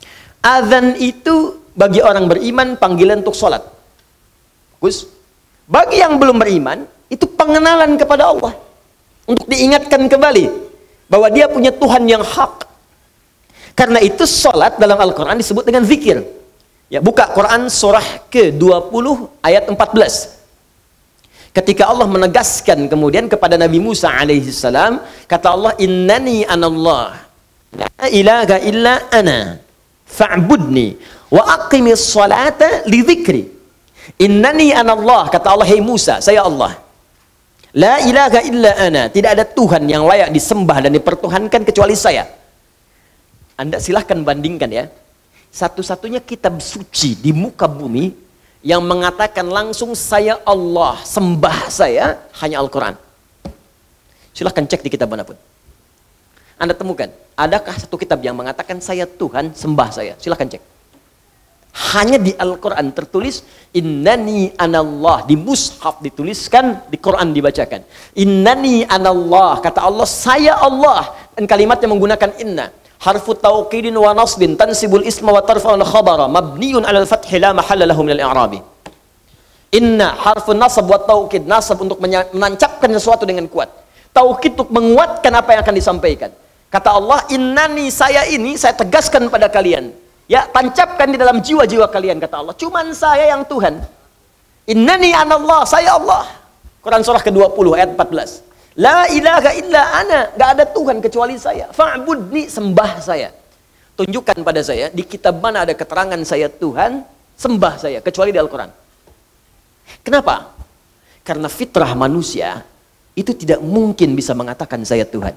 [SPEAKER 2] Azan itu bagi orang beriman panggilan untuk sholat. Bagus. Bagi yang belum beriman, itu pengenalan kepada Allah. Untuk diingatkan kembali bahwa dia punya Tuhan yang hak. Karena itu sholat dalam Al-Quran disebut dengan zikir. Ya, buka Quran surah ke-20 ayat 14. Ketika Allah menegaskan kemudian kepada Nabi Musa alaihissalam, kata Allah, innani anallah, la ilaha illa ana, fa'budni, wa aqimis salata li dzikri. Innani anallah, kata Allah, hei Musa, saya Allah. La ilaha illa ana, tidak ada Tuhan yang layak disembah dan dipertuhankan kecuali saya. Anda silahkan bandingkan ya. Satu-satunya kitab suci di muka bumi yang mengatakan langsung saya Allah, sembah saya, hanya Al-Quran. Silahkan cek di kitab manapun. Anda temukan, adakah satu kitab yang mengatakan saya Tuhan, sembah saya? Silahkan cek. Hanya di Al-Quran tertulis, innani anallah. Di mushaf dituliskan, di Quran dibacakan. Innani anallah, kata Allah, saya Allah. Dan kalimatnya menggunakan inna. Harfu tauqidin wa nasbin tansibul isma wa tarfa'ul khabara mabniun alal fathi la mahalla lahu minal i'rabi. Inna harfu nasab wa tauqid, nasab untuk menancapkan sesuatu dengan kuat, tauqid untuk menguatkan apa yang akan disampaikan. Kata Allah, innani, saya ini, saya tegaskan pada kalian, ya, tancapkan di dalam jiwa-jiwa kalian, kata Allah, cuman saya yang Tuhan. Innani anallah, saya Allah. Quran surah ke-20 ayat 14. La ilaha illa ana, gak ada Tuhan kecuali saya. Fa'budni, sembah saya. Tunjukkan pada saya di kitab mana ada keterangan saya Tuhan, sembah saya, kecuali di Al-Quran. Kenapa? Karena fitrah manusia itu tidak mungkin bisa mengatakan saya Tuhan.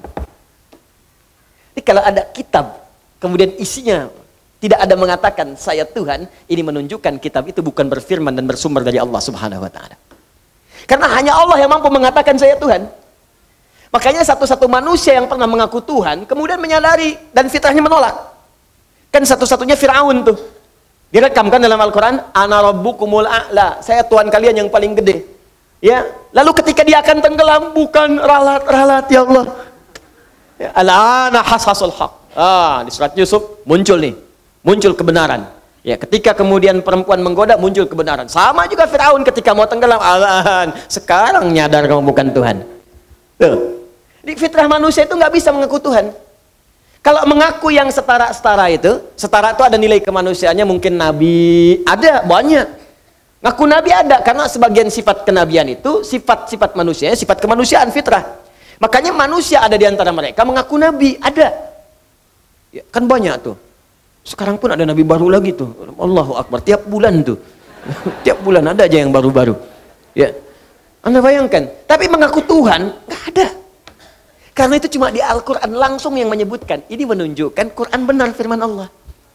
[SPEAKER 2] Jadi kalau ada kitab kemudian isinya tidak ada mengatakan saya Tuhan, ini menunjukkan kitab itu bukan berfirman dan bersumber dari Allah Subhanahu wa Ta'ala. Karena hanya Allah yang mampu mengatakan saya Tuhan. Makanya satu-satu manusia yang pernah mengaku Tuhan kemudian menyadari dan fitrahnya menolak. Kan satu-satunya Fir'aun tuh. Direkamkan dalam Al-Quran, ana rabbukumul a'la, saya Tuhan kalian yang paling gede. Ya, lalu ketika dia akan tenggelam, bukan ralat-ralat ya Allah. Ya, al-ana hasasul haq. Di surat Yusuf muncul nih, muncul kebenaran. Ya, ketika kemudian perempuan menggoda, muncul kebenaran. Sama juga Fir'aun ketika mau tenggelam, sekarang nyadar kamu bukan Tuhan. Tuh. Di fitrah manusia itu nggak bisa mengaku Tuhan. Kalau mengaku yang setara-setara itu, setara itu ada nilai kemanusiaannya, mungkin nabi, ada banyak. Ngaku nabi ada, karena sebagian sifat kenabian itu, sifat-sifat manusia, sifat kemanusiaan, fitrah. Makanya manusia ada di antara mereka mengaku nabi, ada. Ya, kan banyak tuh. Sekarang pun ada nabi baru lagi tuh. Allahu Akbar, tiap bulan tuh. Tiap bulan ada aja yang baru-baru. Ya. Anda bayangkan, tapi mengaku Tuhan, nggak ada. Karena itu cuma di Al-Quran langsung yang menyebutkan. Ini menunjukkan Quran benar firman Allah.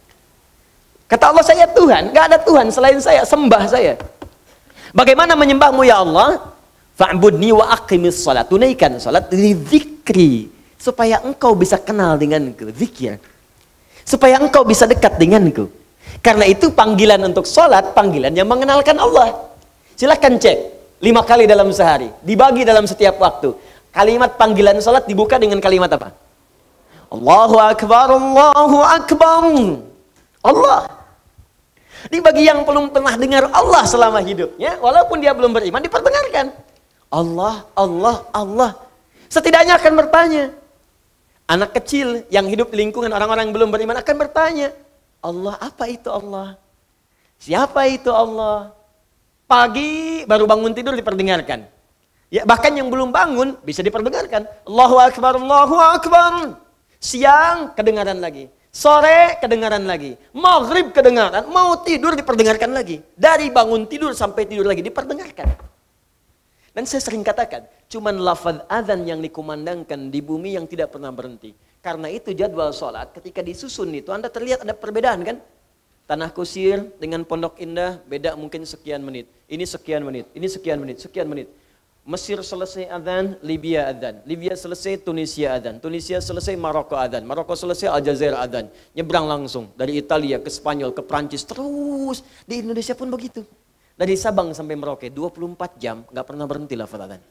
[SPEAKER 2] Kata Allah, saya Tuhan, nggak ada Tuhan selain saya, sembah saya. Bagaimana menyembahmu ya Allah? Fa'budni wa aqimis salat, tunaikan salat li dzikri, supaya engkau bisa kenal denganku, zikir. Supaya engkau bisa dekat denganku. Karena itu panggilan untuk salat, panggilan yang mengenalkan Allah. Silahkan cek. 5 kali dalam sehari, dibagi dalam setiap waktu. Kalimat panggilan salat dibuka dengan kalimat apa? Allahu Akbar, Allahu Akbar. Allah. Di bagi yang belum pernah dengar Allah selama hidupnya, walaupun dia belum beriman, diperdengarkan. Allah, Allah, Allah. Setidaknya akan bertanya. Anak kecil yang hidup di lingkungan orang-orang yang belum beriman akan bertanya, Allah, apa itu Allah? Siapa itu Allah? Pagi baru bangun tidur diperdengarkan. Ya, bahkan yang belum bangun bisa diperdengarkan. Allahu Akbar, Allahu Akbar. Siang kedengaran lagi. Sore kedengaran lagi. Maghrib kedengaran. Mau tidur diperdengarkan lagi. Dari bangun tidur sampai tidur lagi diperdengarkan. Dan saya sering katakan, cuman lafaz azan yang dikumandangkan di bumi yang tidak pernah berhenti. Karena itu jadwal sholat ketika disusun itu Anda terlihat ada perbedaan kan? Tanah Kusir dengan Pondok Indah beda mungkin sekian menit. Ini sekian menit, ini sekian menit, sekian menit. Mesir selesai adzan, Libya adzan. Libya selesai, Tunisia adzan. Tunisia selesai, Maroko adzan. Maroko selesai, Aljazair adzan. Nyebrang langsung dari Italia ke Spanyol ke Prancis terus. Di Indonesia pun begitu. Dari Sabang sampai Merauke 24 jam nggak pernah berhenti lafaz adzan.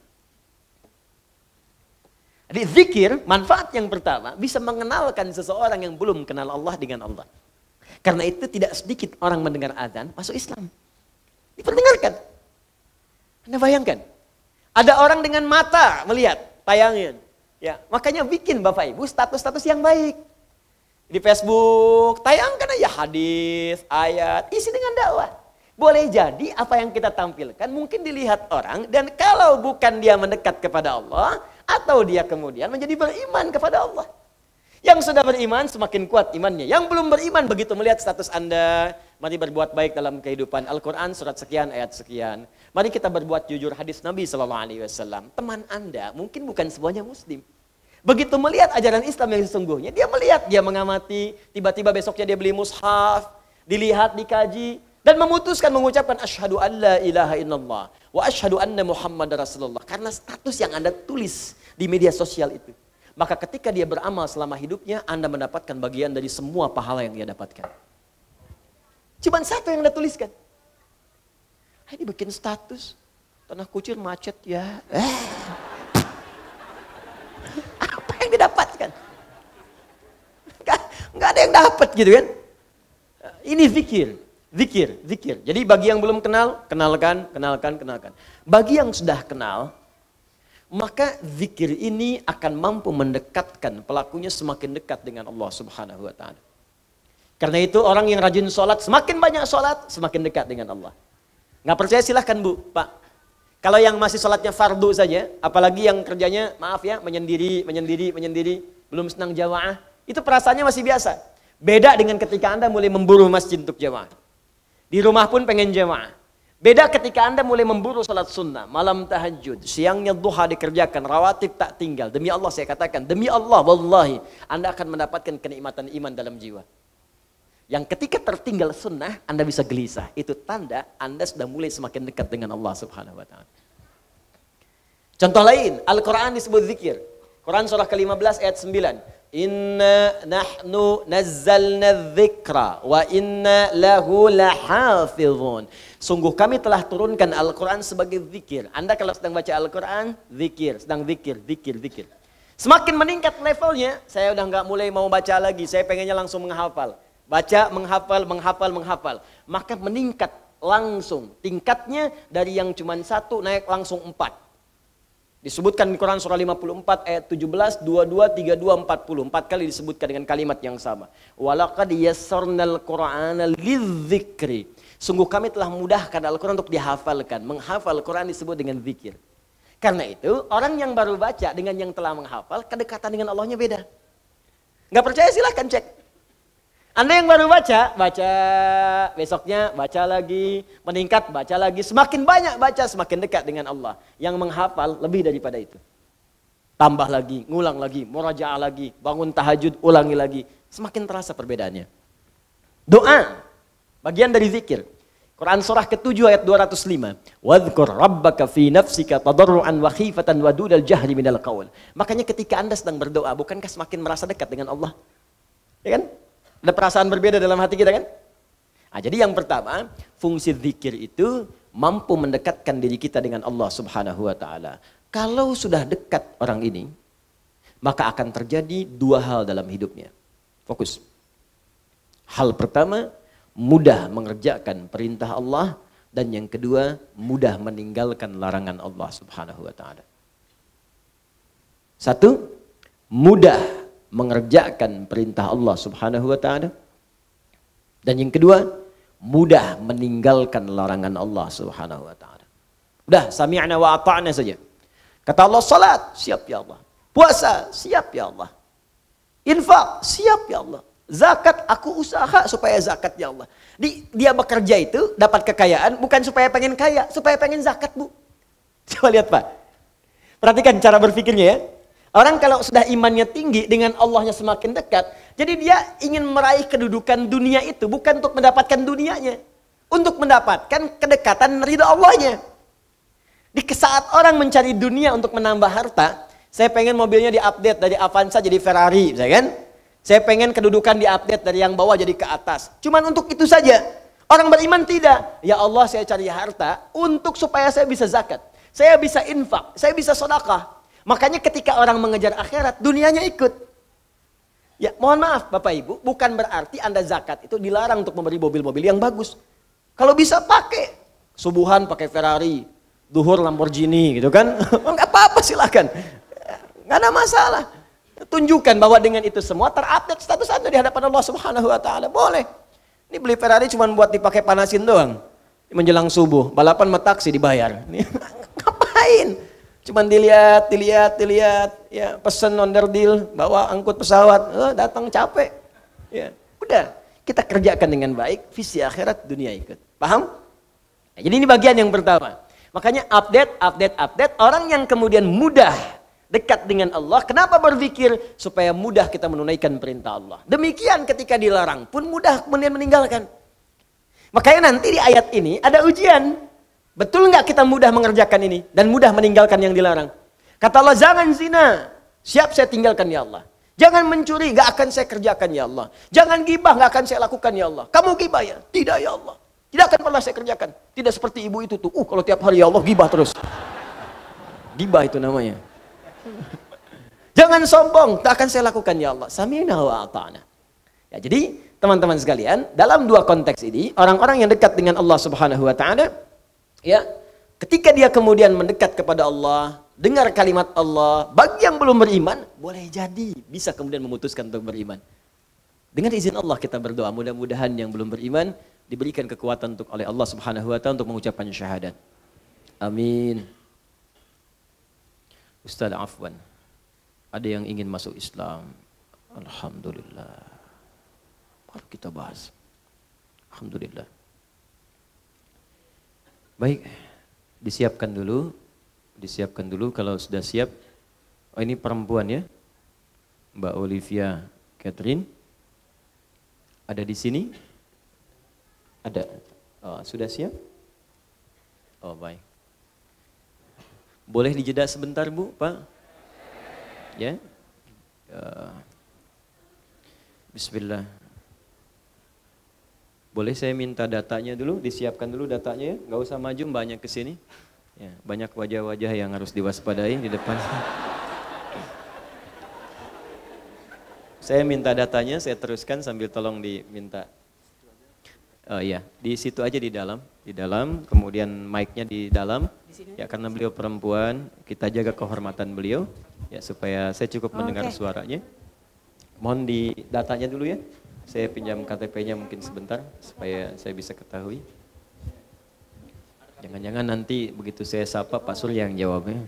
[SPEAKER 2] Jadi zikir manfaat yang pertama bisa mengenalkan seseorang yang belum kenal Allah dengan Allah. Karena itu tidak sedikit orang mendengar adzan masuk Islam. Diperdengarkan. Anda bayangkan? Ada orang dengan mata melihat tayangan. Ya, makanya bikin Bapak Ibu status-status yang baik. Di Facebook tayangkan aja hadis, ayat, isi dengan dakwah. Boleh jadi apa yang kita tampilkan mungkin dilihat orang dan kalau bukan dia mendekat kepada Allah atau dia kemudian menjadi beriman kepada Allah. Yang sudah beriman semakin kuat imannya. Yang belum beriman begitu melihat status Anda, mari berbuat baik dalam kehidupan. Al-Quran surat sekian, ayat sekian. Mari kita berbuat jujur, hadis Nabi SAW. Teman Anda mungkin bukan semuanya muslim. Begitu melihat ajaran Islam yang sesungguhnya, dia melihat, dia mengamati, tiba-tiba besoknya dia beli mushaf, dilihat, dikaji, dan memutuskan mengucapkan asyhadu an la ilaha illallah wa asyhadu anna Muhammad Rasulullah. Karena status yang Anda tulis di media sosial itu. Maka ketika dia beramal selama hidupnya, Anda mendapatkan bagian dari semua pahala yang dia dapatkan. Cuman satu yang Anda tuliskan. Ini bikin status. Tanah Kucir macet ya. Apa yang didapatkan? Nggak ada yang dapat gitu kan. Ini zikir. Jadi bagi yang belum kenal, kenalkan. Bagi yang sudah kenal, maka zikir ini akan mampu mendekatkan pelakunya semakin dekat dengan Allah Subhanahu wa taala. Karena itu orang yang rajin sholat, semakin banyak sholat, semakin dekat dengan Allah. Nggak percaya silahkan Bu, Pak. Kalau yang masih sholatnya fardu saja, apalagi yang kerjanya, maaf ya, menyendiri, belum senang jamaah, itu perasaannya masih biasa. Beda dengan ketika Anda mulai memburu masjid untuk jamaah. Di rumah pun pengen jamaah. Beda ketika Anda mulai memburu salat sunnah, malam tahajud, siangnya duha dikerjakan, rawatib tak tinggal. Demi Allah saya katakan, demi Allah, wallahi, Anda akan mendapatkan kenikmatan iman dalam jiwa. Yang ketika tertinggal sunnah, Anda bisa gelisah. Itu tanda Anda sudah mulai semakin dekat dengan Allah Subhanahu wa ta'ala. Contoh lain, Al-Quran disebut zikir. Quran surah ke-15 ayat 9. Inna nahnu nazzalna dzikra wa inna lahu lahafizun. Sungguh kami telah turunkan Al-Quran sebagai zikir. Anda kalau sedang baca Al-Quran, zikir, sedang zikir. Semakin meningkat levelnya, saya udah nggak mulai mau baca lagi, saya pengennya langsung menghafal. Baca, menghafal. Maka meningkat langsung. Tingkatnya dari yang cuma 1 naik langsung 4. Disebutkan di Quran surah 54 ayat 17, 22, 32, 40. 4 kali disebutkan dengan kalimat yang sama. Walaqad yassarnal Qur'ana lidzikri. Sungguh kami telah mudahkan Al-Quran untuk dihafalkan. Menghafal Al-Quran disebut dengan zikir. Karena itu orang yang baru baca dengan yang telah menghafal, kedekatan dengan Allahnya beda. Nggak percaya silahkan cek. Anda yang baru baca, besoknya baca lagi, meningkat, baca lagi. Semakin banyak baca, semakin dekat dengan Allah. Yang menghafal lebih daripada itu. Tambah lagi, ngulang lagi, murajaah lagi, bangun tahajud, ulangi lagi. Semakin terasa perbedaannya. Doa, bagian dari zikir. Quran surah ke-7 ayat 205. Wadhkur rabbaka fi nafsika tadarruan wa khifatan wa dunal jahri minal qaul. Makanya ketika Anda sedang berdoa, bukankah semakin merasa dekat dengan Allah? Ya kan? Ada perasaan berbeda dalam hati kita kan? Nah, jadi yang pertama, fungsi zikir itu mampu mendekatkan diri kita dengan Allah Subhanahu wa taala. Kalau sudah dekat orang ini, maka akan terjadi 2 hal dalam hidupnya. Fokus. Hal pertama, mudah mengerjakan perintah Allah, dan yang kedua, mudah meninggalkan larangan Allah Subhanahu wa taala. 1, mudah mengerjakan perintah Allah Subhanahu wa taala. Dan yang kedua, mudah meninggalkan larangan Allah Subhanahu wa taala. Udah, sami'na wa ata'na saja. Kata Allah, salat, siap ya Allah. Puasa, siap ya Allah. Infak, siap ya Allah. Zakat, aku usaha supaya zakat ya Allah. Dia bekerja itu dapat kekayaan bukan supaya pengen kaya, supaya pengen zakat, Bu. Coba lihat, Pak. Perhatikan cara berpikirnya ya. Orang kalau sudah imannya tinggi dengan Allahnya semakin dekat, jadi dia ingin meraih kedudukan dunia itu bukan untuk mendapatkan dunianya, untuk mendapatkan kedekatan ridha Allahnya. Di saat orang mencari dunia untuk menambah harta, saya pengen mobilnya diupdate dari Avanza jadi Ferrari, misalnya kan? Saya pengen kedudukan diupdate dari yang bawah jadi ke atas. Cuman untuk itu saja. Orang beriman tidak. Ya Allah, saya cari harta untuk supaya saya bisa zakat. Saya bisa infak, saya bisa sedekah. Makanya ketika orang mengejar akhirat, dunianya ikut. Ya, mohon maaf Bapak Ibu, bukan berarti Anda zakat itu dilarang untuk memberi mobil-mobil yang bagus. Kalau bisa pakai. Subuhan pakai Ferrari, duhur Lamborghini gitu kan. Enggak apa-apa, silakan. Enggak ada masalah. Tunjukkan bahwa dengan itu semua terupdate status Anda di hadapan Allah Subhanahu wa taala. Boleh. Ini beli Ferrari cuma buat dipakai panasin doang. Menjelang subuh, balapan sama taksi dibayar. Ngapain? Cuman dilihat, ya pesen onderdil, bawa angkut pesawat, datang capek. Ya, udah, kita kerjakan dengan baik, visi akhirat dunia ikut. Paham? Nah, jadi ini bagian yang pertama. Makanya update, orang yang kemudian mudah dekat dengan Allah, kenapa berpikir supaya mudah kita menunaikan perintah Allah. Demikian ketika dilarang pun mudah kemudian meninggalkan. Makanya nanti di ayat ini ada ujian. Betul nggak kita mudah mengerjakan ini dan mudah meninggalkan yang dilarang? Kata Allah, jangan zina, siap saya tinggalkan ya Allah. Jangan mencuri, nggak akan saya kerjakan ya Allah. Jangan gibah, nggak akan saya lakukan ya Allah. Kamu gibah ya? Tidak ya Allah. Tidak akan pernah saya kerjakan. Tidak seperti ibu itu tuh. Kalau tiap hari ya Allah gibah terus. Gibah itu namanya. Jangan sombong, tak akan saya lakukan ya Allah. Sami'na wa ata'na. Ya, jadi teman-teman sekalian, dalam dua konteks ini, orang-orang yang dekat dengan Allah Subhanahu wa taala, ya, ketika dia kemudian mendekat kepada Allah, dengar kalimat Allah, bagi yang belum beriman, boleh jadi bisa kemudian memutuskan untuk beriman. Dengan izin Allah kita berdoa, mudah-mudahan yang belum beriman diberikan kekuatan untuk oleh Allah Subhanahu wa taala untuk mengucapkan syahadat. Amin. Ustaz afwan, ada yang ingin masuk Islam. Alhamdulillah. Mari kita bahas. Alhamdulillah. Baik, disiapkan dulu kalau sudah siap. Oh, ini perempuan ya, Mbak Olivia Catherine. Ada di sini? Ada. Oh, sudah siap? Oh, baik. Boleh dijeda sebentar Bu, Pak? Ya. Bismillah. Boleh saya minta datanya dulu, disiapkan dulu datanya ya. Nggak usah maju banyak ke sini. Ya, banyak wajah-wajah yang harus diwaspadai di depan. Saya minta datanya, saya teruskan sambil tolong diminta. Oh iya, di situ aja di dalam, kemudian mic-nya di dalam. Ya karena beliau perempuan, kita jaga kehormatan beliau, ya supaya saya cukup mendengar suaranya. Mohon di datanya dulu ya. Saya pinjam KTP-nya mungkin sebentar supaya saya bisa ketahui. Jangan-jangan nanti begitu saya sapa Pak Surya yang jawabnya.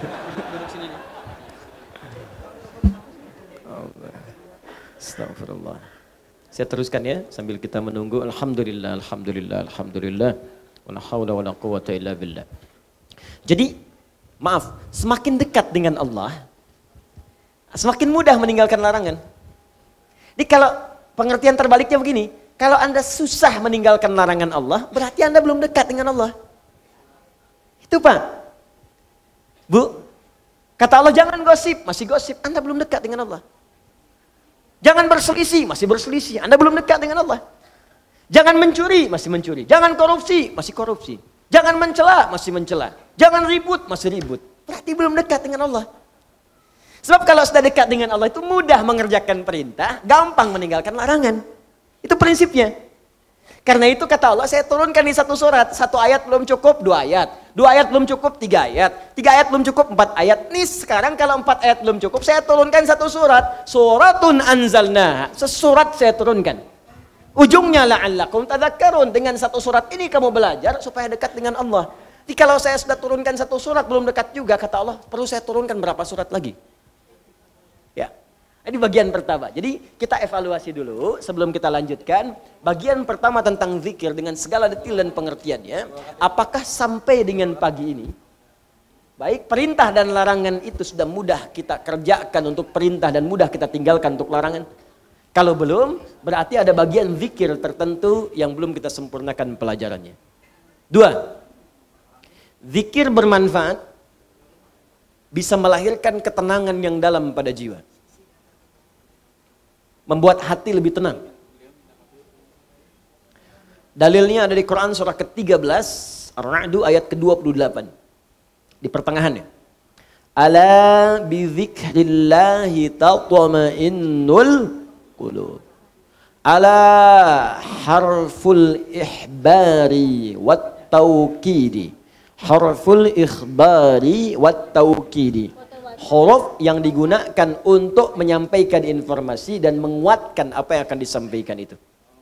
[SPEAKER 2] Astagfirullah. Saya teruskan ya sambil kita menunggu. Alhamdulillah. Wala haula wala quwwata illa billah. Jadi, maaf, semakin dekat dengan Allah, semakin mudah meninggalkan larangan. Jadi kalau pengertian terbaliknya begini, kalau Anda susah meninggalkan larangan Allah, berarti Anda belum dekat dengan Allah. Itu Pak. Bu, kata Allah jangan gosip, masih gosip, Anda belum dekat dengan Allah. Jangan berselisih, masih berselisih. Anda belum dekat dengan Allah. Jangan mencuri, masih mencuri. Jangan korupsi, masih korupsi. Jangan mencela, masih mencela. Jangan ribut, masih ribut. Berarti belum dekat dengan Allah. Sebab kalau sudah dekat dengan Allah itu mudah mengerjakan perintah, gampang meninggalkan larangan. Itu prinsipnya. Karena itu kata Allah, saya turunkan di satu surat. Satu ayat belum cukup, 2 ayat. 2 ayat belum cukup, 3 ayat. 3 ayat belum cukup, 4 ayat. Nih sekarang kalau 4 ayat belum cukup, saya turunkan satu surat. Suratun anzalna. Sesurat saya turunkan. Ujungnya la'allakum tadhakkarun. Dengan satu surat ini kamu belajar supaya dekat dengan Allah. Jadi kalau saya sudah turunkan satu surat belum dekat juga, kata Allah, perlu saya turunkan berapa surat lagi? Ya. Ini bagian pertama. Jadi kita evaluasi dulu sebelum kita lanjutkan. Bagian pertama tentang zikir dengan segala detail dan pengertiannya. Apakah sampai dengan pagi ini? Baik, perintah dan larangan itu sudah mudah kita kerjakan untuk perintah dan mudah kita tinggalkan untuk larangan. Kalau belum, berarti ada bagian zikir tertentu yang belum kita sempurnakan pelajarannya. 2. Zikir bermanfaat bisa melahirkan ketenangan yang dalam pada jiwa. Membuat hati lebih tenang. Dalilnya ada di Quran surah ke-13, Ar-Ra'd ayat ke-28. Di pertengahannya. Ala bi dzikrillahi tatma'innul qulub. Ala harful ihbari wat taukidi. Harful ikhbari wat taukidi. Huruf yang digunakan untuk menyampaikan informasi dan menguatkan apa yang akan disampaikan itu.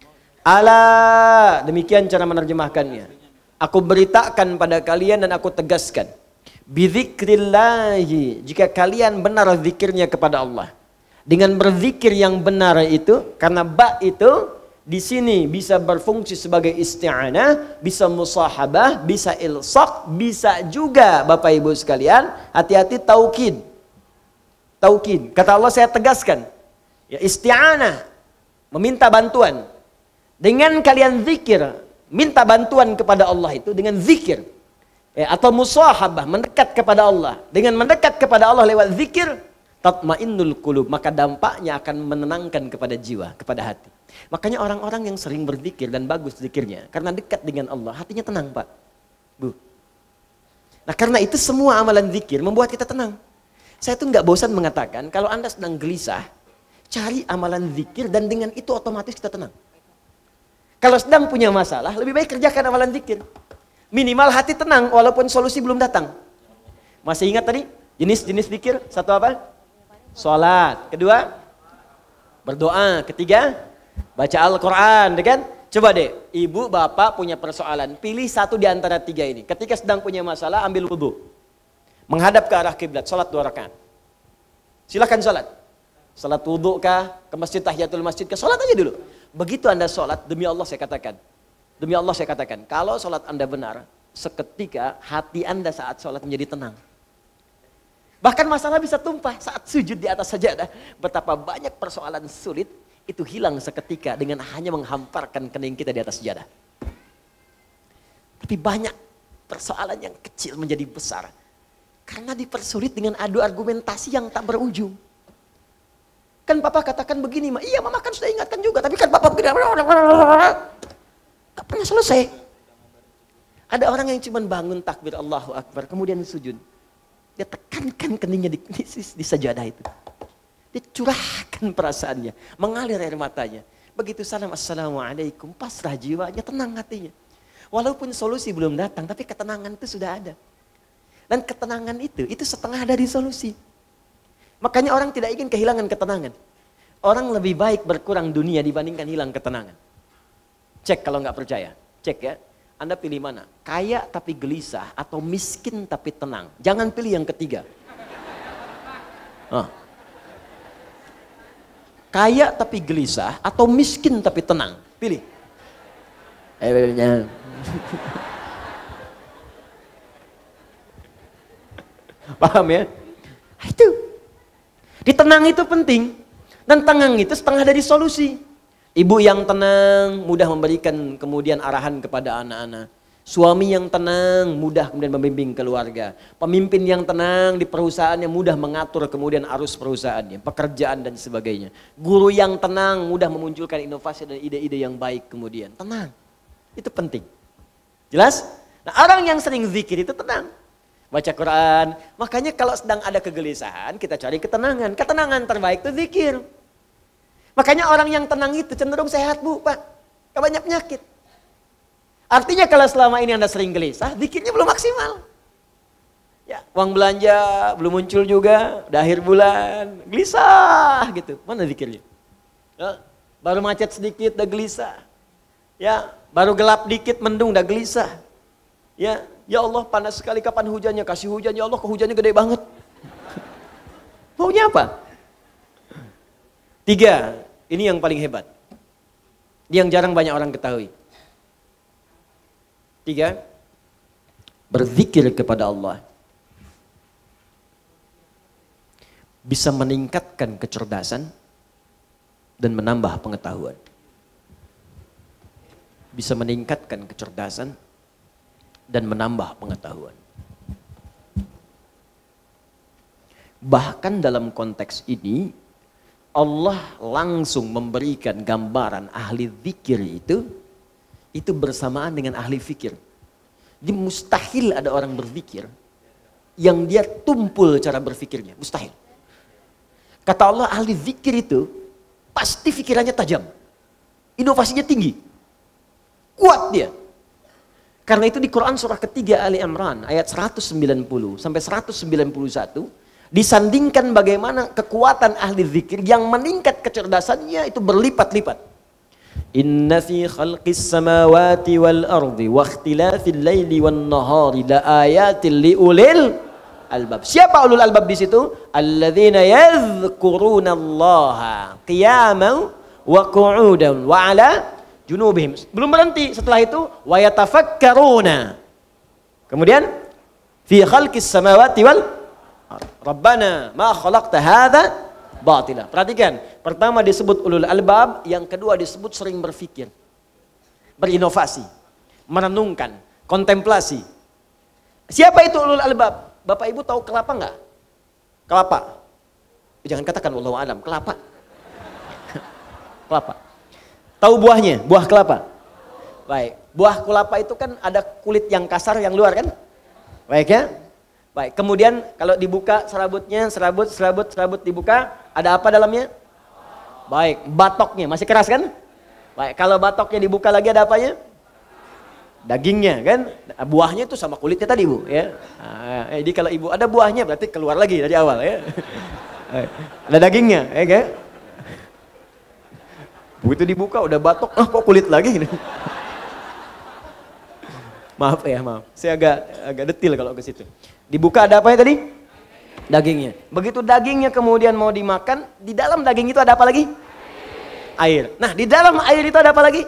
[SPEAKER 2] Ala, demikian cara menerjemahkannya. Aku beritakan pada kalian dan aku tegaskan. Bidzikrillahi, jika kalian benar zikirnya kepada Allah. Dengan berzikir yang benar itu, karena ba itu di sini bisa berfungsi sebagai isti'anah, bisa musahabah, bisa ilsaq, bisa juga Bapak Ibu sekalian, hati-hati taukid. Taukid. Kata Allah saya tegaskan, ya isti'anah, meminta bantuan. Dengan kalian zikir, minta bantuan kepada Allah itu dengan zikir. Atau musahabah, mendekat kepada Allah. Dengan mendekat kepada Allah lewat zikir, tatmainnul qulub, maka dampaknya akan menenangkan kepada jiwa, kepada hati. Makanya orang-orang yang sering berzikir dan bagus zikirnya, karena dekat dengan Allah, hatinya tenang Pak. Bu. Nah karena itu semua amalan zikir membuat kita tenang. Saya tuh nggak bosan mengatakan, kalau Anda sedang gelisah, cari amalan zikir dan dengan itu otomatis kita tenang. Kalau sedang punya masalah, lebih baik kerjakan amalan zikir. Minimal hati tenang walaupun solusi belum datang. Masih ingat tadi jenis-jenis zikir? Satu apa? Salat. Kedua, berdoa. Ketiga, baca Al-Quran. Kan? Coba deh, ibu bapak punya persoalan. Pilih satu di antara tiga ini. Ketika sedang punya masalah, ambil wudhu. Menghadap ke arah kiblat, salat 2 rakaat. Silakan salat. Salat wudhu kah? Ke masjid tahiyatul masjid kah? Salat aja dulu. Begitu Anda salat, demi Allah saya katakan. Demi Allah saya katakan, kalau salat Anda benar, seketika hati Anda saat salat menjadi tenang. Bahkan masalah bisa tumpah saat sujud di atas sajadah. Betapa banyak persoalan sulit itu hilang seketika dengan hanya menghamparkan kening kita di atas sajadah. Tapi banyak persoalan yang kecil menjadi besar. Karena dipersulit dengan adu argumentasi yang tak berujung. Kan papa katakan begini, iya mama kan sudah ingatkan juga. Tapi kan papa begini, gak pernah selesai. Ada orang yang cuma bangun takbir Allahu Akbar, kemudian sujud. Dia tekankan keningnya di sajadah itu. Dia curahkan perasaannya, mengalir air matanya. Begitu salam assalamualaikum, pasrah jiwanya, tenang hatinya. Walaupun solusi belum datang, tapi ketenangan itu sudah ada. Dan ketenangan itu setengah dari solusi. Makanya orang tidak ingin kehilangan ketenangan. Orang lebih baik berkurang dunia dibandingkan hilang ketenangan. Cek kalau nggak percaya, cek ya. Anda pilih mana? Kaya tapi gelisah atau miskin tapi tenang. Jangan pilih yang ketiga. Kaya tapi gelisah atau miskin tapi tenang. Pilih. Paham ya? Itu. Ditenang itu penting. Dan tenang itu setengah dari solusi. Ibu yang tenang, mudah memberikan kemudian arahan kepada anak-anak. Suami yang tenang, mudah kemudian membimbing keluarga. Pemimpin yang tenang di perusahaannya mudah mengatur kemudian arus perusahaannya, pekerjaan dan sebagainya. Guru yang tenang, mudah memunculkan inovasi dan ide-ide yang baik kemudian. Tenang. Itu penting. Jelas? Nah, orang yang sering zikir itu tenang. Baca Quran. Makanya kalau sedang ada kegelisahan, kita cari ketenangan. Ketenangan terbaik itu zikir. Makanya orang yang tenang itu cenderung sehat Bu, Pak. Gak banyak penyakit. Artinya kalau selama ini Anda sering gelisah, zikirnya belum maksimal. Ya, uang belanja belum muncul juga, udah akhir bulan, gelisah gitu. Mana zikirnya? Ya, baru macet sedikit udah gelisah. Ya, baru gelap dikit mendung udah gelisah. Ya, ya Allah panas sekali kapan hujannya? Kasih hujan ya Allah, kok hujannya gede banget. Maunya apa? Tiga, ini yang paling hebat. Yang jarang banyak orang ketahui. Tiga, berzikir kepada Allah bisa meningkatkan kecerdasan dan menambah pengetahuan. Bisa meningkatkan kecerdasan dan menambah pengetahuan. Bahkan dalam konteks ini, Allah langsung memberikan gambaran ahli zikir itu bersamaan dengan ahli fikir. Jadi mustahil ada orang berzikir yang dia tumpul cara berfikirnya, mustahil. Kata Allah, ahli zikir itu pasti pikirannya tajam, inovasinya tinggi, kuat dia. Karena itu di Quran surah ketiga Ali Imran ayat 190 sampai 191 disandingkan bagaimana kekuatan ahli zikir yang meningkat kecerdasannya itu berlipat-lipat. Inna fi khalqis samawati wal ardi wa ikhtilafil laili wan nahari la ayatin liulil albab. Siapa ulul albab di situ? Alladzina yadhkurunallaha qiyaman wa qu'udan wa ala junubihim. Belum berhenti, setelah itu wa yatafakkaruna. Kemudian fi khalqis samawati wal Rabbana ma khalaqta hadza batila. Perhatikan, pertama disebut ulul albab, yang kedua disebut sering berpikir, berinovasi, merenungkan, kontemplasi. Siapa itu ulul albab? Bapak Ibu tahu kelapa enggak? Kelapa. Jangan katakan wallahu alam, kelapa. Kelapa. Tahu buahnya, buah kelapa? Baik, buah kelapa itu kan ada kulit yang kasar yang luar kan? Baik ya? Baik, kemudian kalau dibuka serabutnya, serabut dibuka, ada apa dalamnya? Baik, batoknya masih keras kan? Baik, kalau batoknya dibuka lagi ada apanya? Dagingnya kan? Buahnya itu sama kulitnya tadi Bu ya. Nah, jadi kalau ibu ada buahnya berarti keluar lagi dari awal ya. Ada dagingnya, ya kan? Begitu dibuka udah batok, kok kulit lagi? Maaf ya, maaf. Saya agak detil kalau ke situ. Dibuka ada apa ya tadi? Dagingnya. Begitu dagingnya kemudian mau dimakan, di dalam daging itu ada apa lagi? Air. Nah, di dalam air itu ada apa lagi?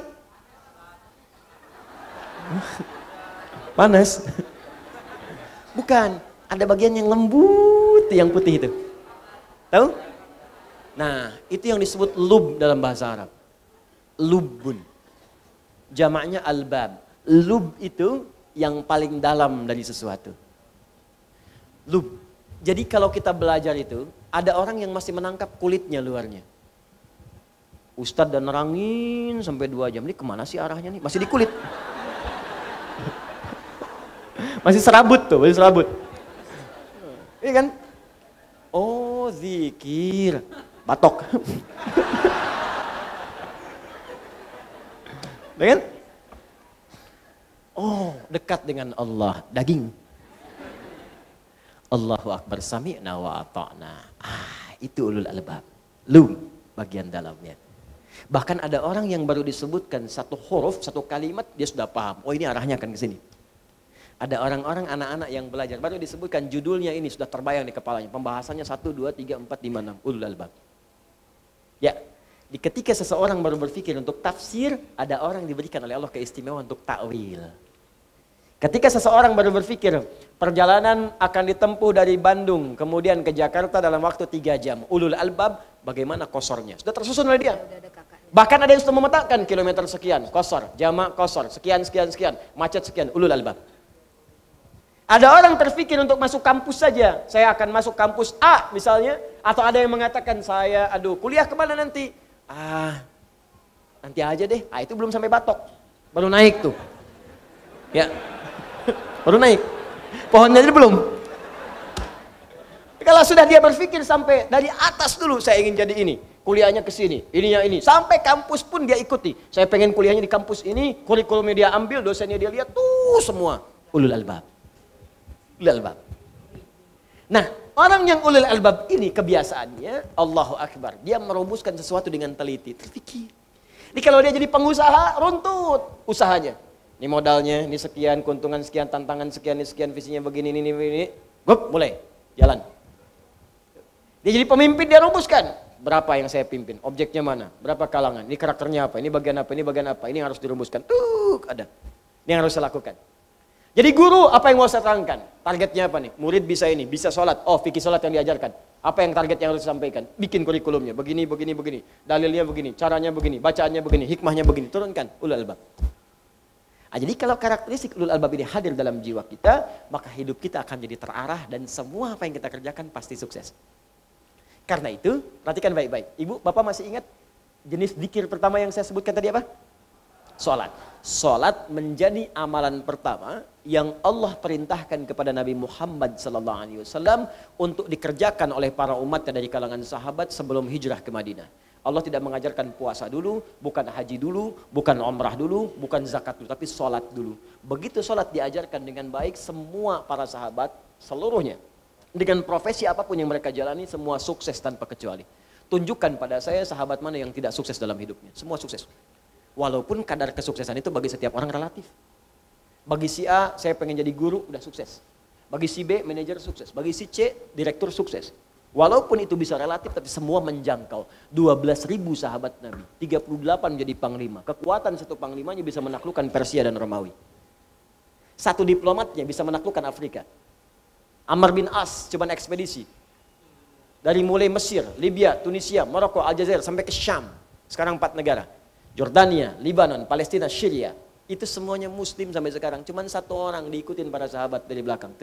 [SPEAKER 2] Panas. Bukan, ada bagian yang lembut, yang putih itu. Tahu? Nah, itu yang disebut lub dalam bahasa Arab. Lubun. Jamaknya albab. Lub itu yang paling dalam dari sesuatu. Lub. Jadi kalau kita belajar itu, ada orang yang masih menangkap kulitnya luarnya. Ustadz dan nerangin sampai 2 jam. Ini kemana sih arahnya nih? Masih di kulit. Masih serabut tuh, masih serabut. Iya kan? Oh, zikir. Batok. Iya kan? Oh, dekat dengan Allah, daging. Allahu Akbar, sami'na wa ata'na. Itu ulul albab. Lub, bagian dalamnya. Bahkan ada orang yang baru disebutkan satu huruf, satu kalimat, dia sudah paham. Oh, ini arahnya akan ke sini. Ada orang-orang, anak-anak yang belajar, baru disebutkan judulnya ini, sudah terbayang di kepalanya. Pembahasannya 1, 2, 3, 4, 5, 6. Ulul albab. Ya, ketika seseorang baru berpikir untuk tafsir, ada orang diberikan oleh Allah keistimewaan untuk ta'wil. Ketika seseorang baru berpikir, perjalanan akan ditempuh dari Bandung, kemudian ke Jakarta dalam waktu 3 jam. Ulul albab, bagaimana kosornya? Sudah tersusun oleh dia. Bahkan ada yang sudah memetakan kilometer sekian, kosor, jamak kosor, sekian, macet sekian, ulul albab. Ada orang terpikir untuk masuk kampus saja. Saya akan masuk kampus A misalnya. Atau ada yang mengatakan saya, kuliah kemana nanti? Nanti aja deh. Itu belum sampai batok. Baru naik tuh. Ya. Baru naik. Pohonnya jadi belum. Kalau sudah dia berpikir sampai dari atas dulu, saya ingin jadi ini. Kuliahnya ke sini, ininya ini. Sampai kampus pun dia ikuti. Saya pengen kuliahnya di kampus ini, kurikulumnya dia ambil, dosennya dia lihat, tuh semua. Ulul albab. Ulul albab. Nah, orang yang ulul albab ini kebiasaannya, Allahu Akbar. Dia merumuskan sesuatu dengan teliti, terfikir. Jadi kalau dia jadi pengusaha, runtut usahanya. Ini modalnya, ini sekian, keuntungan sekian, tantangan sekian, ini sekian, visinya begini, ini. Gup, mulai, jalan. Dia jadi pemimpin, dia rumuskan. berapa yang saya pimpin, objeknya mana, berapa kalangan, ini karakternya apa, ini bagian apa, ini bagian apa, ini yang harus dirumuskan. Ada. Ini yang harus saya lakukan. Jadi guru, apa yang mau saya terangkan? Targetnya apa nih? Murid bisa ini, bisa sholat. Oh, fikih sholat yang diajarkan. Apa yang target yang harus disampaikan? Bikin kurikulumnya, begini, begini, begini. Dalilnya begini, caranya begini, bacaannya begini, hikmahnya begini. Turunkan, ulul albab. Nah, jadi kalau karakteristik ulul albab ini hadir dalam jiwa kita, maka hidup kita akan jadi terarah dan semua apa yang kita kerjakan pasti sukses. Karena itu, perhatikan baik-baik. Ibu, Bapak masih ingat jenis dzikir pertama yang saya sebutkan tadi apa? Sholat. Sholat menjadi amalan pertama yang Allah perintahkan kepada Nabi Muhammad SAW untuk dikerjakan oleh para umatnya dari kalangan sahabat sebelum hijrah ke Madinah. Allah tidak mengajarkan puasa dulu, bukan haji dulu, bukan umrah dulu, bukan zakat dulu, tapi sholat dulu. Begitu sholat diajarkan dengan baik, semua para sahabat seluruhnya, dengan profesi apapun yang mereka jalani, semua sukses tanpa kecuali. Tunjukkan pada saya sahabat mana yang tidak sukses dalam hidupnya, semua sukses. Walaupun kadar kesuksesan itu bagi setiap orang relatif. Bagi si A, saya pengen jadi guru, udah sukses. Bagi si B, manajer sukses. Bagi si C, direktur sukses. Walaupun itu bisa relatif, tapi semua menjangkau. 12.000 sahabat Nabi, 38 menjadi panglima. Kekuatan satu panglimanya bisa menaklukkan Persia dan Romawi. Satu diplomatnya bisa menaklukkan Afrika. Amr bin As, cuman ekspedisi. Dari mulai Mesir, Libya, Tunisia, Maroko, Aljazair, sampai ke Syam. Sekarang 4 negara. Jordania, Libanon, Palestina, Syria. Itu semuanya muslim sampai sekarang. Cuman satu orang diikutin para sahabat dari belakang.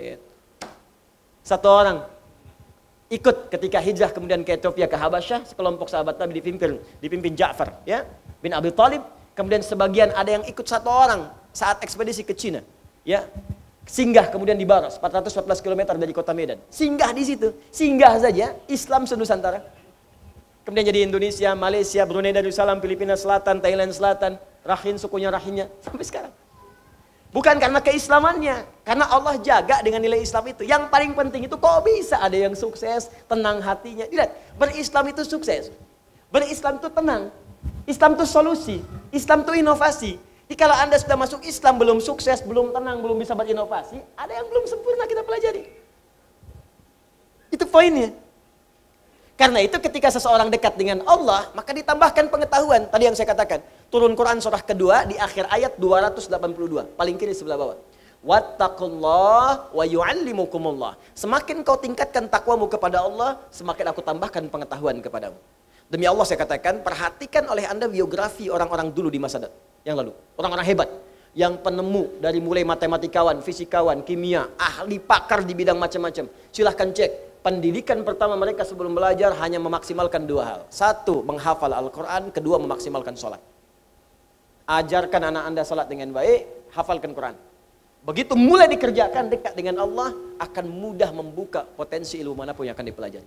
[SPEAKER 2] Satu orang ikut ketika hijrah kemudian ke Ethiopia, ke Habasyah. Sekelompok sahabat Nabi dipimpin Ja'far ya, bin Abi Thalib. Kemudian sebagian ada yang ikut satu orang saat ekspedisi ke Cina. Ya, singgah kemudian di Baros, 414 km dari kota Medan. Singgah di situ. Singgah saja Islam senusantara. Kemudian jadi Indonesia, Malaysia, Brunei Darussalam, Filipina Selatan, Thailand Selatan, Rakhine sukunya Rakhine sampai sekarang. Bukan karena keislamannya, karena Allah jaga dengan nilai Islam itu. Yang paling penting itu kok bisa ada yang sukses, tenang hatinya. Lihat, berislam itu sukses. Berislam itu tenang. Islam itu solusi. Islam itu inovasi. Jadi kalau Anda sudah masuk Islam belum sukses, belum tenang, belum bisa berinovasi, ada yang belum sempurna kita pelajari. Itu poinnya. Karena itu ketika seseorang dekat dengan Allah, maka ditambahkan pengetahuan. Tadi yang saya katakan, turun Quran surah kedua di akhir ayat 282, paling kiri sebelah bawah. Wattaqullah wa yu'allimukumullah. Semakin kau tingkatkan takwamu kepada Allah, semakin aku tambahkan pengetahuan kepadamu. Demi Allah saya katakan, perhatikan oleh Anda biografi orang-orang dulu di masa yang lalu. Orang-orang hebat. Yang penemu dari mulai matematikawan, fisikawan, kimia, ahli pakar di bidang macam-macam. Silahkan cek. Pendidikan pertama mereka sebelum belajar hanya memaksimalkan 2 hal. 1, menghafal Al-Quran. 2, memaksimalkan sholat. Ajarkan anak Anda sholat dengan baik, hafalkan Quran. Begitu mulai dikerjakan dekat dengan Allah, akan mudah membuka potensi ilmu manapun yang akan dipelajari.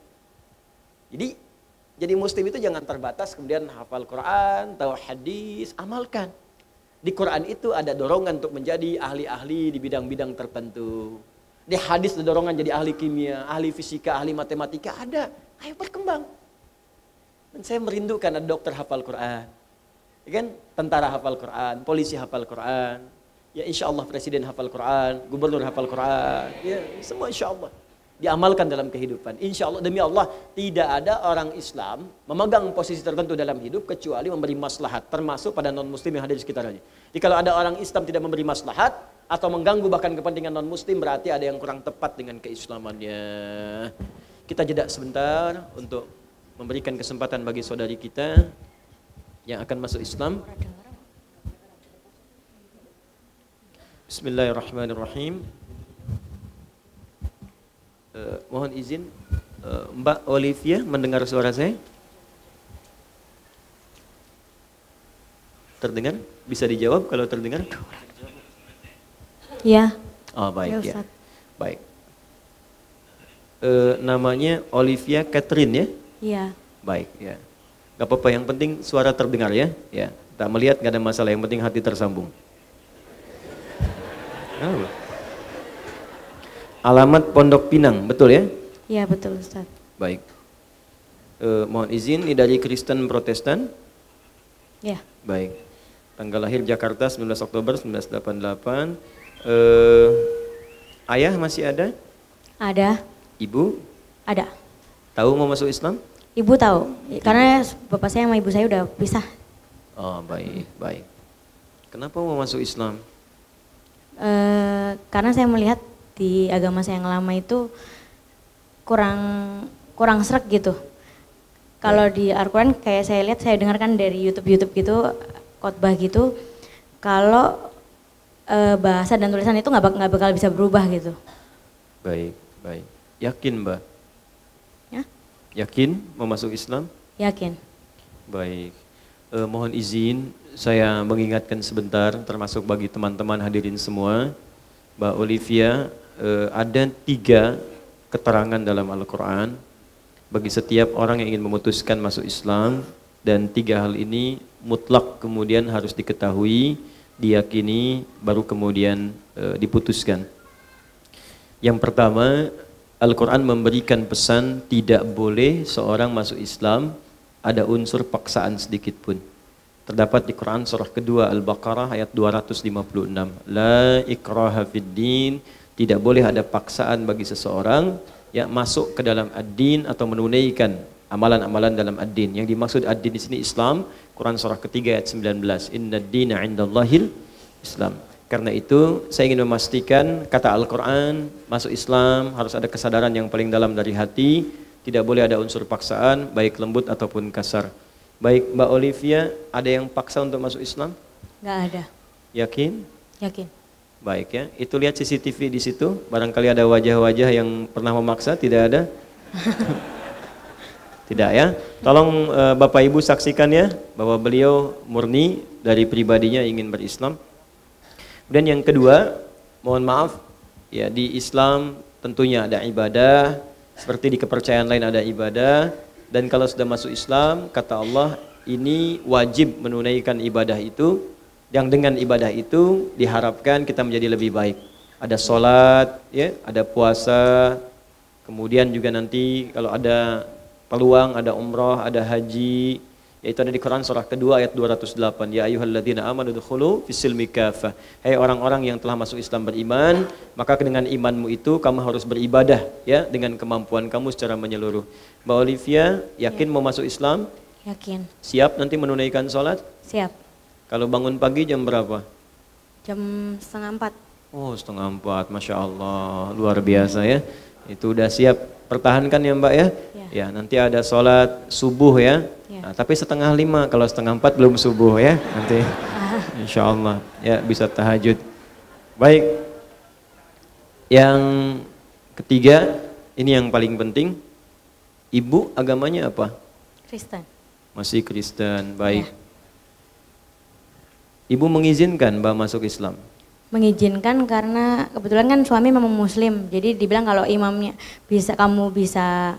[SPEAKER 2] Jadi muslim itu jangan terbatas kemudian hafal Quran, tahu hadis, amalkan. Di Quran itu ada dorongan untuk menjadi ahli-ahli di bidang-bidang tertentu. Di hadis ada dorongan jadi ahli kimia, ahli fisika, ahli matematika, ada. Ayo berkembang. Dan saya merindukan ada dokter hafal Quran. Ya kan? Tentara hafal Quran, polisi hafal Quran. Ya insya Allah presiden hafal Quran, gubernur hafal Quran. Ya semua insya Allah. Diamalkan dalam kehidupan. Insya Allah, demi Allah, tidak ada orang Islam memegang posisi tertentu dalam hidup kecuali memberi maslahat. Termasuk pada non-muslim yang hadir di sekitarnya. Jadi kalau ada orang Islam tidak memberi maslahat, atau mengganggu bahkan kepentingan non-muslim, berarti ada yang kurang tepat dengan keislamannya. Kita jeda sebentar untuk memberikan kesempatan bagi saudari kita yang akan masuk Islam. Bismillahirrahmanirrahim. Mohon izin, Mbak Olivia mendengar suara saya? Terdengar? Bisa dijawab kalau terdengar?
[SPEAKER 3] Ya.
[SPEAKER 2] Oh baik
[SPEAKER 3] ya.
[SPEAKER 2] Ya. Baik. Namanya Olivia Catherine ya?
[SPEAKER 3] Iya.
[SPEAKER 2] Baik ya. Gak apa-apa, yang penting suara terdengar ya. Ya. Tak melihat gak ada masalah, yang penting hati tersambung. Oh. Alamat Pondok Pinang, betul ya?
[SPEAKER 3] Iya betul Ustaz.
[SPEAKER 2] Baik. Mohon izin, ini dari Kristen Protestan?
[SPEAKER 3] Ya.
[SPEAKER 2] Baik. Tanggal lahir Jakarta 19 Oktober 1988. Ayah masih ada?
[SPEAKER 3] Ada.
[SPEAKER 2] Ibu?
[SPEAKER 3] Ada.
[SPEAKER 2] Tahu mau masuk Islam?
[SPEAKER 3] Ibu tahu, karena bapak saya sama ibu saya udah pisah.
[SPEAKER 2] Oh, baik, baik. Kenapa mau masuk Islam?
[SPEAKER 3] Karena saya melihat di agama saya yang lama itu kurang sreg gitu. Kalau di Al-Quran kayak saya lihat, saya dengarkan dari YouTube gitu, khotbah gitu, kalau bahasa dan tulisan itu nggak bakal bisa berubah gitu.
[SPEAKER 2] Baik, baik. Yakin Mbak?
[SPEAKER 3] Ya?
[SPEAKER 2] Yakin mau masuk Islam?
[SPEAKER 3] Yakin.
[SPEAKER 2] Baik. Mohon izin saya mengingatkan sebentar, termasuk bagi teman-teman hadirin semua, Mbak Olivia, ada 3 keterangan dalam Al-Quran bagi setiap orang yang ingin memutuskan masuk Islam, dan 3 hal ini mutlak kemudian harus diketahui, diyakini, baru kemudian diputuskan. Yang pertama, Al-Quran memberikan pesan tidak boleh seorang masuk Islam ada unsur paksaan sedikit pun. Terdapat di Quran surah kedua Al-Baqarah ayat 256. La ikraha fid din, tidak boleh ada paksaan bagi seseorang yang masuk ke dalam ad-din atau menunaikan amalan-amalan dalam ad-din. Yang dimaksud ad-din di sini Islam, Quran surah ketiga ayat 19. Inna ad-dina 'indallahil Islam. Karena itu saya ingin memastikan kata Al-Quran masuk Islam harus ada kesadaran yang paling dalam dari hati, tidak boleh ada unsur paksaan baik lembut ataupun kasar. Baik Mbak Olivia, ada yang paksa untuk masuk Islam?
[SPEAKER 3] Nggak ada.
[SPEAKER 2] Yakin?
[SPEAKER 3] Yakin.
[SPEAKER 2] Baik ya, itu lihat CCTV di situ, barangkali ada wajah-wajah yang pernah memaksa, tidak ada? Tidak ya, tolong Bapak Ibu saksikan ya, bahwa beliau murni dari pribadinya ingin berislam. Dan yang kedua, mohon maaf, ya di Islam tentunya ada ibadah, seperti di kepercayaan lain ada ibadah, dan kalau sudah masuk Islam, kata Allah, ini wajib menunaikan ibadah itu, yang dengan ibadah itu diharapkan kita menjadi lebih baik. Ada sholat, ya, ada puasa, kemudian juga nanti kalau ada peluang, ada umrah, ada haji, yaitu ada di Quran surah kedua ayat 208. Ya ayyuhalladzina amanu dukhulu fis-silmi kafah. Hai orang-orang yang telah masuk Islam beriman, maka dengan imanmu itu kamu harus beribadah ya dengan kemampuan kamu secara menyeluruh. Mbak Olivia, yakin mau masuk Islam?
[SPEAKER 3] Yakin.
[SPEAKER 2] Siap nanti menunaikan sholat?
[SPEAKER 3] Siap.
[SPEAKER 2] Kalau bangun pagi jam berapa?
[SPEAKER 3] Jam 3:30.
[SPEAKER 2] Oh 3:30, Masya Allah, luar biasa ya. Itu udah siap, pertahankan ya Mbak ya. Ya, nanti ada sholat subuh ya. Nah, tapi 4:30, kalau 3:30 belum subuh ya. Nanti insya Allah ya bisa tahajud. Baik. Yang ketiga, ini yang paling penting. Ibu agamanya apa?
[SPEAKER 3] Kristen.
[SPEAKER 2] Masih Kristen, baik. Ibu mengizinkan Mbak masuk Islam?
[SPEAKER 3] Mengizinkan karena kebetulan kan suami memang muslim, jadi dibilang kalau imamnya kamu bisa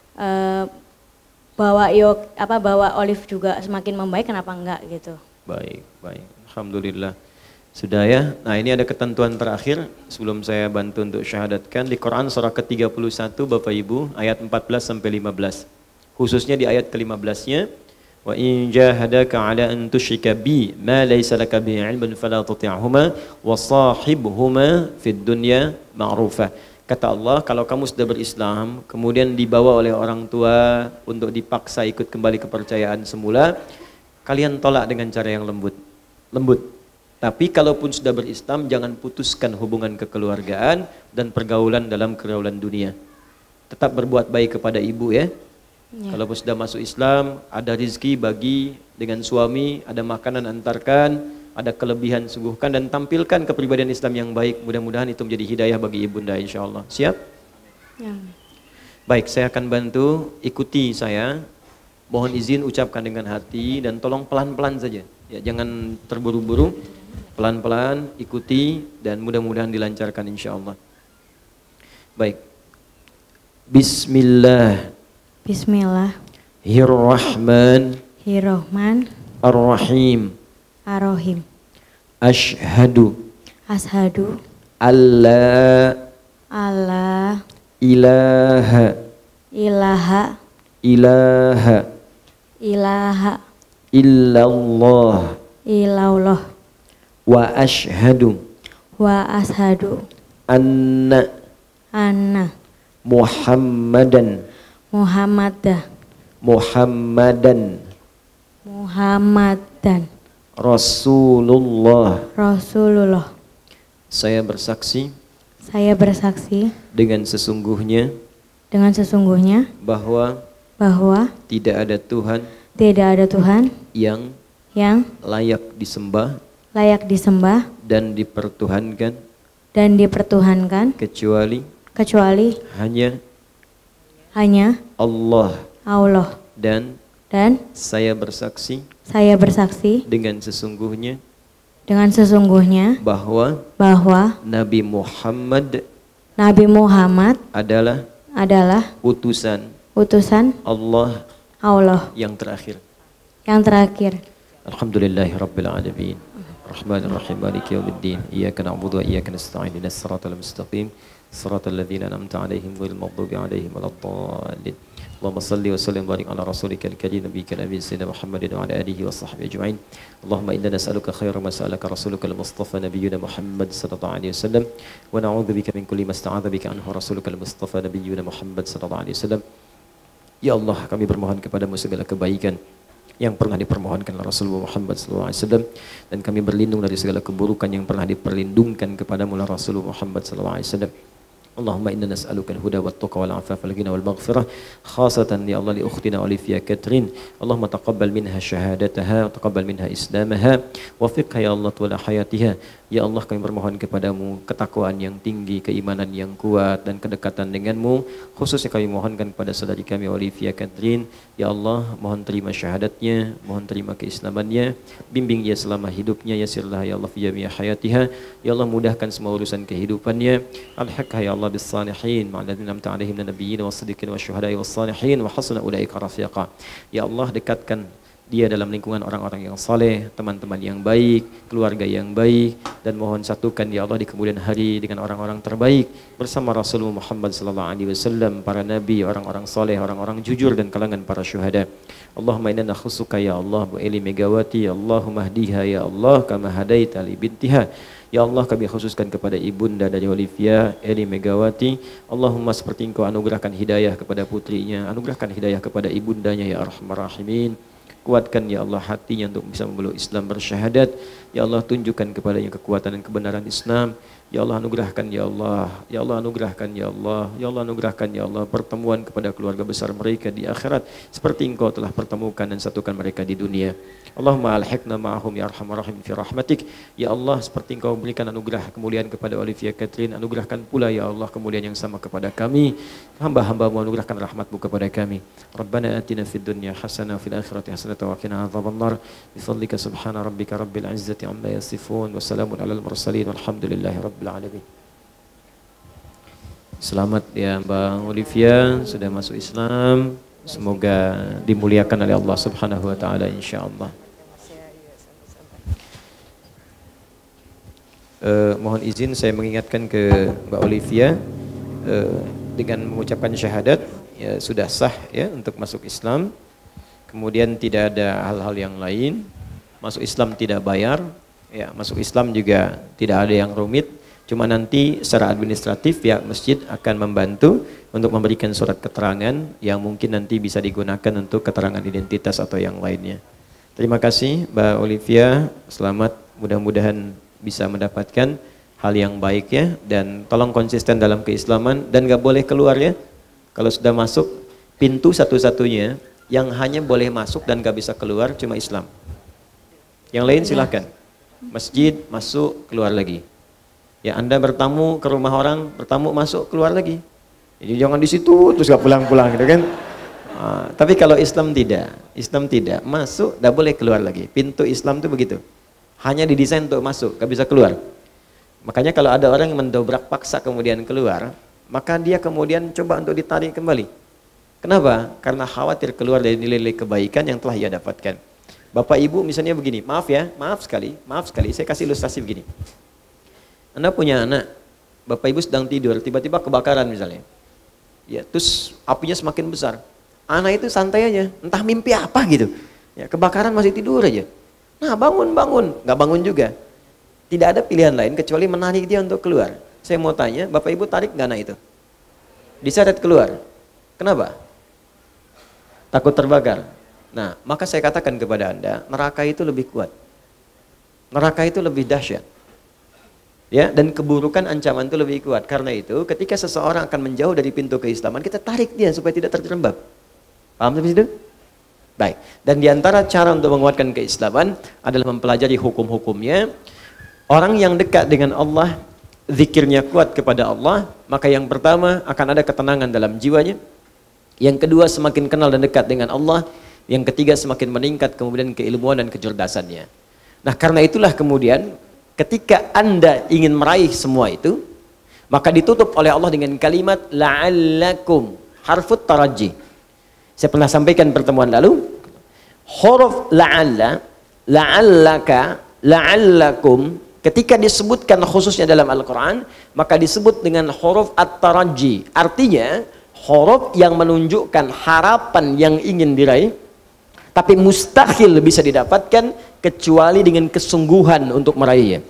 [SPEAKER 3] bawa olive juga semakin membaik, kenapa enggak gitu.
[SPEAKER 2] Baik, baik. Alhamdulillah. Sudah ya. Nah, ini ada ketentuan terakhir sebelum saya bantu untuk syahadatkan di Quran surah ke-31 Bapak Ibu ayat 14 sampai 15. Khususnya di ayat ke-15-nya, wa in jahadaka 'ala an tusyrika bi ma laysa laka bihi 'ilmun fala tuti'huma wa shahibhuma fid dunya ma'rufa. Kata Allah, kalau kamu sudah berislam, kemudian dibawa oleh orang tua untuk dipaksa ikut kembali kepercayaan semula, kalian tolak dengan cara yang lembut. Tapi kalaupun sudah berislam, jangan putuskan hubungan kekeluargaan dan pergaulan dalam pergaulan dunia. Tetap berbuat baik kepada ibu ya. Kalaupun sudah masuk Islam, ada rizki bagi dengan suami, ada makanan antarkan, ada kelebihan sungguhkan, dan tampilkan kepribadian Islam yang baik. Mudah-mudahan itu menjadi hidayah bagi ibunda insya Allah. Siap?
[SPEAKER 3] Ya.
[SPEAKER 2] Baik, saya akan bantu, ikuti saya. Mohon izin ucapkan dengan hati dan tolong pelan-pelan saja. Ya, jangan terburu-buru, pelan-pelan ikuti dan mudah-mudahan dilancarkan insya Allah. Baik. Bismillah.
[SPEAKER 3] Bismillahirrahmanirrahim.
[SPEAKER 2] Ar-Rahim.
[SPEAKER 3] Ar-Rahim.
[SPEAKER 2] Ashhadu
[SPEAKER 3] alla
[SPEAKER 2] ilaha illallah wa ashhadu anna Muhammadan Muhammadan
[SPEAKER 3] Muhammadan
[SPEAKER 2] Rasulullah.
[SPEAKER 3] Rasulullah.
[SPEAKER 2] Saya bersaksi
[SPEAKER 3] Saya bersaksi
[SPEAKER 2] dengan sesungguhnya bahwa tidak ada Tuhan yang layak disembah
[SPEAKER 3] dan dipertuhankan kecuali hanya
[SPEAKER 2] Allah. Dan saya bersaksi dengan sesungguhnya bahwa Nabi Muhammad adalah utusan Allah yang terakhir. Alhamdulillahirabbil alamin. Rahmanir rahim maliki yaumiddin. Iyyaka na'budu wa iyyaka nasta'in. Ihdinas siratal mustaqim. Siratal ladzina an'amta 'alaihim ghairil maghdubi 'alaihim waladdallin. Allahumma salli wa sallim wa barik ala rasulika al-karim nabiyyika nabiy sayyidina Muhammadin wa ala alihi wa sahbihi ajma'in. Allahumma inna nas'aluka khairan ma sa'alaka rasuluka al-mustafa nabiyyuna Muhammad sallallahu alaihi wasallam wa na'udzubika min kulli ma ista'adha bika anhu rasuluka al-mustafa nabiyyuna Muhammad sallallahu alaihi wasallam. Ya Allah, kami bermohon kepadamu segala kebaikan yang pernah dipermohonkan oleh Rasulullah Muhammad SAW, dan kami berlindung dari segala keburukan yang pernah diperlindungkan kepadamu oleh Rasulullah Muhammad SAW. Allahumma inna nas'aluka al-huda wa tuqa wal afafa wal ghina wal maghfirah khasatan ya Allah li ukhtina Olivia Catherine. Allahumma taqabbal minha syahadataha wa taqabbal minha islamaha wa fiqha ya Allah tuala hayatiha. Ya Allah, kami bermohon kepadamu ketakwaan yang tinggi, keimanan yang kuat, dan kedekatan denganmu. Khususnya kami mohonkan kepada saudari kami Olivia Catherine. Ya Allah, mohon terima syahadatnya, mohon terima keislamannya, bimbing ia selama hidupnya, yasirlah ya Allah fi jami'i hayatiha. Ya Allah, mudahkan semua urusan kehidupannya. Al-haqqa ya Allah bis salihin ma'alladzina amta alaihim min nabiyyin was-siddiqin wasyuhada'i was-salihin wa hasuna ulaika rafiqa. Ya Allah, dekatkan dia dalam lingkungan orang-orang yang saleh, teman-teman yang baik, keluarga yang baik, dan mohon satukan ya Allah di kemudian hari dengan orang-orang terbaik bersama Rasulullah Muhammad sallallahu alaihi wasallam, para nabi, orang-orang saleh, orang-orang jujur, dan kalangan para syuhada. Allahumma inna nakhusuka ya Allah bu Eli Megawati, Allahumma hdiha ya Allah kama hadaita li bintiha. Ya Allah, kami khususkan kepada ibunda dari Olivia Eli Megawati. Allahumma seperti Engkau anugerahkan hidayah kepada putrinya, anugerahkan hidayah kepada ibundanya ya Arhamar Rahimin. Kuatkan ya Allah hatinya untuk bisa memeluk Islam bersyahadat. Ya Allah, tunjukkan kepadanya kekuatan dan kebenaran Islam. Ya Allah, anugerahkan ya Allah. Ya Allah, anugerahkan ya Allah. Ya Allah, anugerahkan ya Allah pertemuan kepada keluarga besar mereka di akhirat seperti Engkau telah pertemukan dan satukan mereka di dunia. Allahumma alhiqna ma'ahum ya Arhamar Rahim fi rahmatik. Ya Allah, seperti Engkau berikan anugerah kemuliaan kepada Olivia Catherine, anugerahkan pula ya Allah kemuliaan yang sama kepada kami. Hamba-Hamba-Mu anugerahkan rahmat-Mu kepada kami. Rabbana atina fid dunya hasanah wa fil akhirati hasanah wa qina adzabannar. Bi fadlika subhana rabbika rabbil izzati amma yasifun wa salamun alal mursalin walhamdulillahi rabbil alamin. Selamat ya Mbak Olivia sudah masuk Islam. Semoga dimuliakan oleh Allah Subhanahu wa taala insyaallah. Mohon izin saya mengingatkan ke Mbak Olivia, dengan mengucapkan syahadat ya sudah sah ya untuk masuk Islam. Kemudian tidak ada hal-hal yang lain. Masuk Islam tidak bayar, ya masuk Islam juga tidak ada yang rumit. Cuma nanti secara administratif pihak masjid akan membantu untuk memberikan surat keterangan yang mungkin nanti bisa digunakan untuk keterangan identitas atau yang lainnya. Terima kasih Mbak Olivia, selamat, mudah-mudahan bisa mendapatkan hal yang baik ya, dan tolong konsisten dalam keislaman dan gak boleh keluar ya. Kalau sudah masuk, pintu satu-satunya yang hanya boleh masuk dan gak bisa keluar cuma Islam. Yang lain silakan, masjid masuk keluar lagi. Ya Anda bertamu ke rumah orang, bertamu masuk keluar lagi. Jadi jangan di situ terus gak pulang-pulang gitu kan. Tapi kalau Islam tidak masuk, gak boleh keluar lagi. Pintu Islam itu begitu. Hanya didesain untuk masuk, gak bisa keluar. Makanya kalau ada orang yang mendobrak paksa kemudian keluar, maka dia kemudian coba untuk ditarik kembali. Kenapa? Karena khawatir keluar dari nilai-nilai kebaikan yang telah ia dapatkan. Bapak Ibu misalnya begini, maaf sekali, saya kasih ilustrasi begini. Anda punya anak, Bapak Ibu sedang tidur, tiba-tiba kebakaran misalnya. Ya, terus apinya semakin besar. Anak itu santai aja, entah mimpi apa gitu. Ya, kebakaran masih tidur aja. Nah bangun, nggak bangun juga. Tidak ada pilihan lain kecuali menarik dia untuk keluar. Saya mau tanya, Bapak Ibu tarik nggak anak itu? Diseret keluar. Kenapa? Takut terbakar. Nah, maka saya katakan kepada Anda, neraka itu lebih kuat. Neraka itu lebih dahsyat. Ya, dan keburukan ancaman itu lebih kuat. Karena itu, ketika seseorang akan menjauh dari pintu keislaman, kita tarik dia supaya tidak terjerembab. Paham sampai situ? Baik. Dan diantara cara untuk menguatkan keislaman adalah mempelajari hukum-hukumnya. Orang yang dekat dengan Allah, zikirnya kuat kepada Allah, maka yang pertama akan ada ketenangan dalam jiwanya. Yang kedua, semakin kenal dan dekat dengan Allah. Yang ketiga, semakin meningkat kemudian keilmuan dan kecerdasannya. Nah, karena itulah kemudian ketika Anda ingin meraih semua itu, maka ditutup oleh Allah dengan kalimat la'allakum, harfut taraji. Saya pernah sampaikan pertemuan lalu, huruf la'alla, la'allaka, la'allakum, ketika disebutkan khususnya dalam Al-Quran, maka disebut dengan huruf at-taraji. Artinya, huruf yang menunjukkan harapan yang ingin diraih, tapi mustahil bisa didapatkan kecuali dengan kesungguhan untuk meraihnya.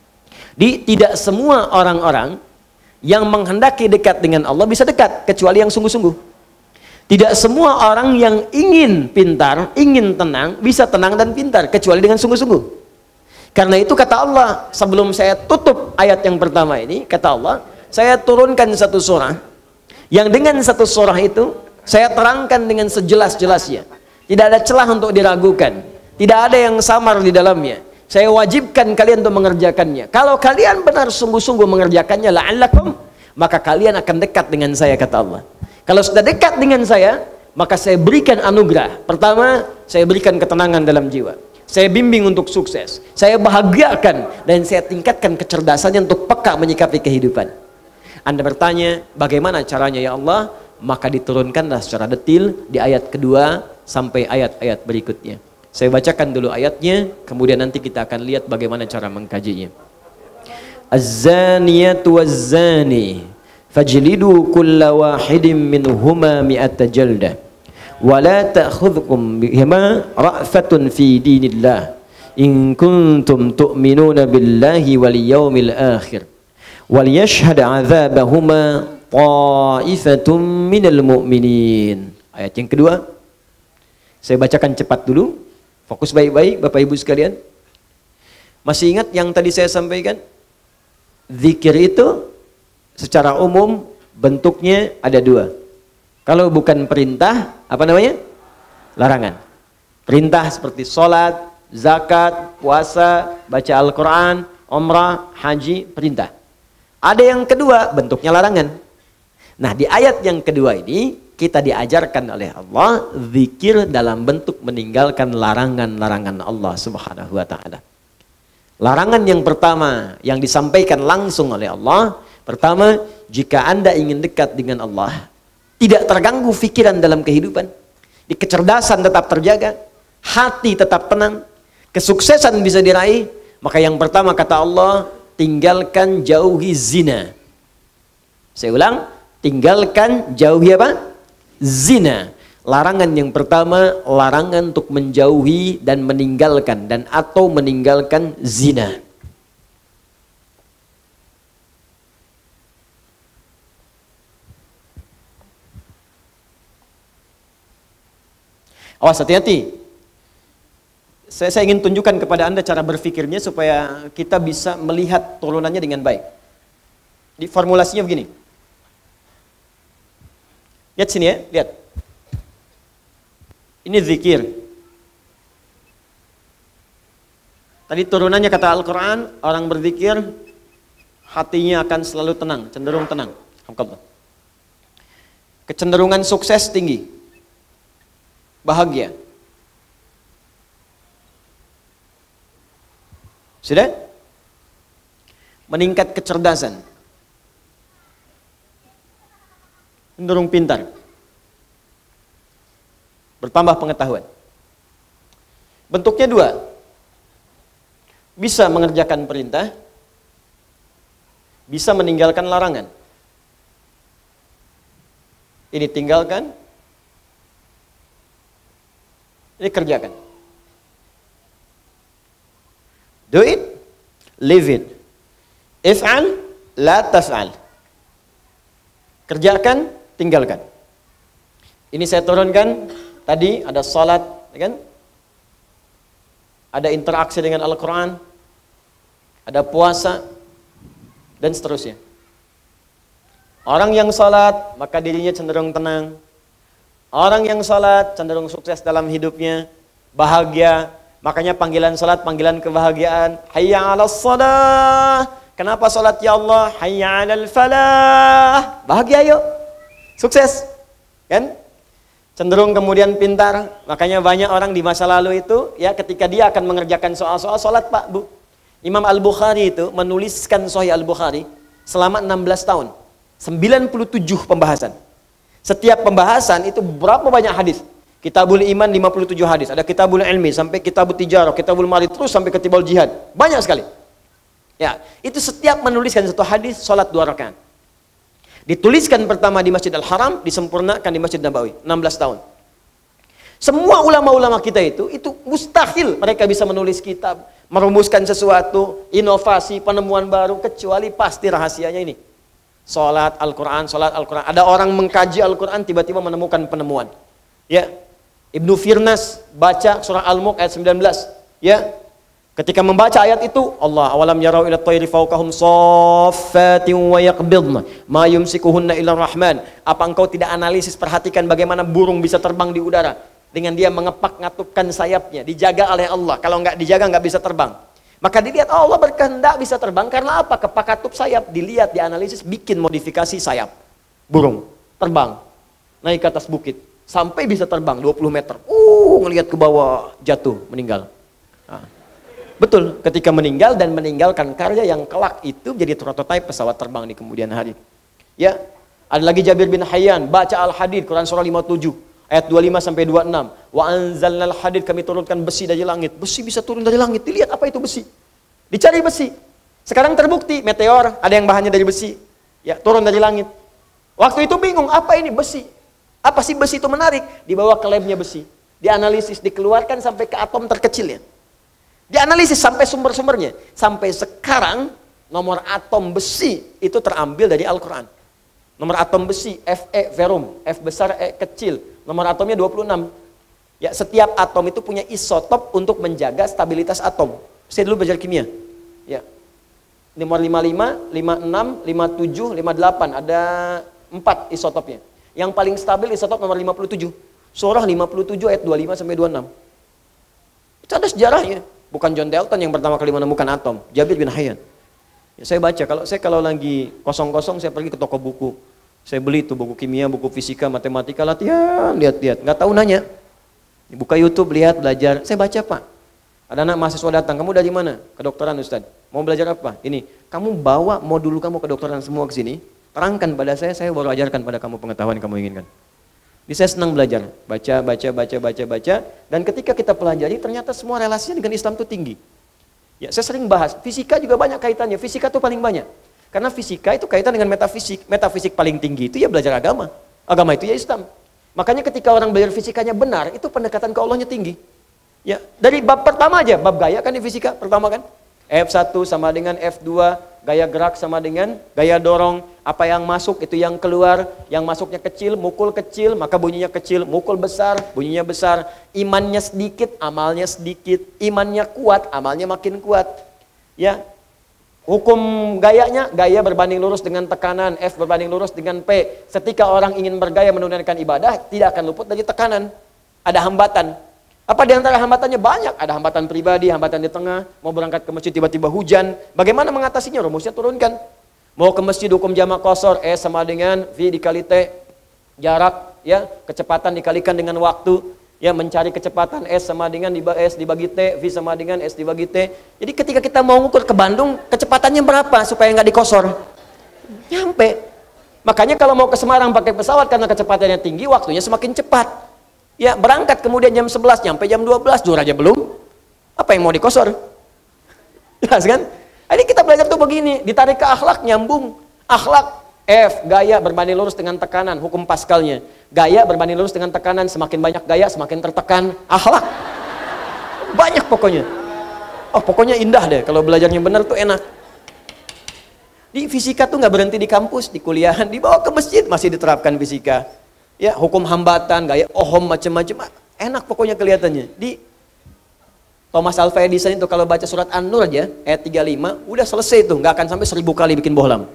[SPEAKER 2] Tidak semua orang-orang yang menghendaki dekat dengan Allah bisa dekat, kecuali yang sungguh-sungguh. Tidak semua orang yang ingin pintar, ingin tenang, bisa tenang dan pintar, kecuali dengan sungguh-sungguh. Karena itu kata Allah, sebelum saya tutup ayat yang pertama ini, kata Allah, saya turunkan satu surah, yang dengan satu surah itu, saya terangkan dengan sejelas-jelasnya. Tidak ada celah untuk diragukan. Tidak ada yang samar di dalamnya. Saya wajibkan kalian untuk mengerjakannya. Kalau kalian benar sungguh-sungguh mengerjakannya, la'allakum, maka kalian akan dekat dengan saya, kata Allah. Kalau sudah dekat dengan saya, maka saya berikan anugerah. Pertama, saya berikan ketenangan dalam jiwa. Saya bimbing untuk sukses. Saya bahagiakan dan saya tingkatkan kecerdasannya untuk peka menyikapi kehidupan. Anda bertanya, bagaimana caranya ya Allah? Maka diturunkanlah secara detil di ayat kedua sampai ayat-ayat berikutnya. Saya bacakan dulu ayatnya, kemudian nanti kita akan lihat bagaimana cara mengkajinya. Az-zaniyatu waz-zani fajlidu kulla wahidin minhuma mi'ata jaldah wa la ta'khudhukum bihima ra'fatun fi dinillah in kuntum tu'minuna billahi wal yawmil akhir wal yashhad 'adzabahuma ta'ifatun minal mu'minin. Ayat yang kedua saya bacakan cepat dulu. Fokus baik-baik Bapak Ibu sekalian. Masih ingat yang tadi saya sampaikan? Zikir itu secara umum bentuknya ada dua. Kalau bukan perintah, apa namanya? Larangan. Perintah seperti sholat, zakat, puasa, baca Al-Quran, umrah, haji, perintah. Ada yang kedua, bentuknya larangan. Nah, di ayat yang kedua ini kita diajarkan oleh Allah zikir dalam bentuk meninggalkan larangan-larangan Allah Subhanahu wa taala. Larangan yang pertama yang disampaikan langsung oleh Allah, pertama, jika Anda ingin dekat dengan Allah, tidak terganggu pikiran dalam kehidupan, di kecerdasan tetap terjaga, hati tetap tenang, kesuksesan bisa diraih, maka yang pertama kata Allah, tinggalkan jauhi zina. Saya ulang, tinggalkan jauhi apa? Zina. Larangan yang pertama, larangan untuk menjauhi dan meninggalkan dan atau meninggalkan zina. Awas, hati-hati. Saya ingin tunjukkan kepada Anda cara berpikirnya supaya kita bisa melihat turunannya dengan baik. Di formulasinya begini. Lihat sini ya, lihat. Ini zikir. Tadi turunannya kata Al-Quran, orang berzikir, hatinya akan selalu tenang, cenderung tenang. Kecenderungan sukses tinggi. Bahagia. Sudah? Meningkat kecerdasan. Cenderung pintar. Bertambah pengetahuan. Bentuknya dua. Bisa mengerjakan perintah, bisa meninggalkan larangan. Ini tinggalkan, ini kerjakan. Do it, live it. If'al, la taf'al. Kerjakan, tinggalkan. Ini saya turunkan tadi ada salat, ya kan? Ada interaksi dengan Al-Quran, ada puasa, dan seterusnya. Orang yang salat, maka dirinya cenderung tenang. Orang yang salat cenderung sukses dalam hidupnya, bahagia. Makanya panggilan salat, panggilan kebahagiaan. Hayya 'alas shalah. Kenapa salat ya Allah? Hayya 'alal falah. Bahagia yuk. Sukses. Kan? Cenderung kemudian pintar. Makanya banyak orang di masa lalu itu, ya ketika dia akan mengerjakan soal-soal salat, Pak, Bu. Imam Al-Bukhari itu menuliskan Sahih Al-Bukhari selama 16 tahun. 97 pembahasan. Setiap pembahasan itu berapa banyak hadis? Kitabul Iman 57 hadis, ada Kitabul Ilmi sampai Kitabul Tijarah, Kitabul Mari terus sampai Kitabul Jihad. Banyak sekali. Ya, itu setiap menuliskan satu hadis salat 2 rakaat. Dituliskan pertama di Masjid Al-Haram, disempurnakan di Masjid Nabawi, 16 tahun. Semua ulama-ulama kita itu mustahil mereka bisa menulis kitab, merumuskan sesuatu, inovasi, penemuan baru, kecuali pasti rahasianya ini. Salat Al-Quran, salat Al-Quran. Ada orang mengkaji Al-Quran, tiba-tiba menemukan penemuan. Ya, Ibnu Firnas baca surah Al-Mulk ayat 19. Ya, ketika membaca ayat itu, Allah awalam yarau ila tayri fawqahum saffatin wa yaqbidna ma yumsikuhunna illa rahman. Apa engkau tidak analisis, perhatikan bagaimana burung bisa terbang di udara dengan dia mengepak ngatupkan sayapnya, dijaga oleh Allah. Kalau nggak dijaga nggak bisa terbang. Maka dilihat, oh, Allah berkehendak bisa terbang karena apa? Kepak katup sayap, dilihat, dianalisis, bikin modifikasi sayap burung, terbang naik ke atas bukit sampai bisa terbang 20 meter. Ngelihat ke bawah, jatuh, meninggal. Nah, betul, ketika meninggal dan meninggalkan karya yang kelak itu jadi prototipe pesawat terbang di kemudian hari. Ya, ada lagi Jabir bin Hayyan baca Al-Hadid, Quran surah 57 ayat 25 sampai 26. Wa anzalnal hadid, kami turunkan besi dari langit. Besi bisa turun dari langit. Dilihat apa itu besi. Dicari besi. Sekarang terbukti meteor ada yang bahannya dari besi. Ya, turun dari langit. Waktu itu bingung, apa ini besi? Apa sih besi itu menarik? Dibawa ke labnya besi. Dianalisis, dikeluarkan sampai ke atom terkecilnya. Dianalisis sampai sumber-sumbernya. Sampai sekarang nomor atom besi itu terambil dari Al-Quran. Nomor atom besi Fe verum, F besar E kecil. Nomor atomnya 26. Ya, setiap atom itu punya isotop untuk menjaga stabilitas atom. Saya dulu belajar kimia. Ya. Nomor 55, 56, 57, 58. Ada 4 isotopnya. Yang paling stabil isotop nomor 57. Surah 57 ayat 25 sampai 26. Itu ada sejarahnya. Bukan John Dalton yang pertama kali menemukan atom. Jabir bin Hayyan. Ya, saya baca, kalau lagi kosong-kosong saya pergi ke toko buku. Saya beli itu buku kimia, buku fisika, matematika, latihan, lihat-lihat. Nggak tahu nanya. Buka YouTube, lihat, belajar. Saya baca, Pak. Ada anak mahasiswa datang, kamu dari mana? Kedokteran, Ustaz. Mau belajar apa? Ini, kamu bawa modul kamu kedokteran semua ke sini. Terangkan pada saya baru ajarkan pada kamu pengetahuan yang kamu inginkan. Jadi saya senang belajar. Baca. Dan ketika kita pelajari, ternyata semua relasinya dengan Islam itu tinggi. Ya, saya sering bahas, fisika juga banyak kaitannya. Fisika itu paling banyak. Karena fisika itu kaitan dengan metafisik. Metafisik paling tinggi itu ya belajar agama. Agama itu ya Islam. Makanya ketika orang belajar fisikanya benar, itu pendekatan ke Allahnya tinggi. Ya, dari bab pertama aja, bab gaya kan di fisika pertama kan. F1 sama dengan F2, gaya gerak sama dengan gaya dorong. Apa yang masuk itu yang keluar. Yang masuknya kecil, mukul kecil, maka bunyinya kecil. Mukul besar, bunyinya besar. Imannya sedikit, amalnya sedikit. Imannya kuat, amalnya makin kuat. Ya. Hukum gayanya, gaya berbanding lurus dengan tekanan, F berbanding lurus dengan P. Ketika orang ingin bergaya menunaikan ibadah, tidak akan luput dari tekanan. Ada hambatan. Apa di antara hambatannya? Banyak. Ada hambatan pribadi, hambatan di tengah. Mau berangkat ke masjid tiba-tiba hujan. Bagaimana mengatasinya? Rumusnya turunkan. Mau ke masjid hukum jamak qashar, S sama dengan V dikali T. Jarak, ya, kecepatan dikalikan dengan waktu. Ya, mencari kecepatan S sama dengan S dibagi T, V sama dengan S dibagi T. Jadi ketika kita mau ngukur ke Bandung, kecepatannya berapa supaya nggak dikosor? Nyampe. Makanya kalau mau ke Semarang pakai pesawat karena kecepatannya tinggi, waktunya semakin cepat. Ya, berangkat kemudian jam 11, nyampe jam 12, zuhur aja belum. Apa yang mau dikosor? Jelas kan? Ini kita belajar tuh begini, ditarik ke akhlak, nyambung. Akhlak, F, gaya berbanding lurus dengan tekanan, hukum Pascalnya. Gaya berbanding lurus dengan tekanan, semakin banyak gaya, semakin tertekan. Akhlak. Banyak pokoknya. Oh, pokoknya indah deh, kalau belajarnya benar tuh enak. Di fisika tuh nggak berhenti di kampus, di kuliahan, dibawa ke masjid, masih diterapkan fisika. Ya, hukum hambatan, gaya ohom macam-macam, enak pokoknya kelihatannya. Di Thomas Alva Edison itu kalau baca surat An-Nur aja, ayat 35, udah selesai tuh, nggak akan sampai 1000 kali bikin bohlam.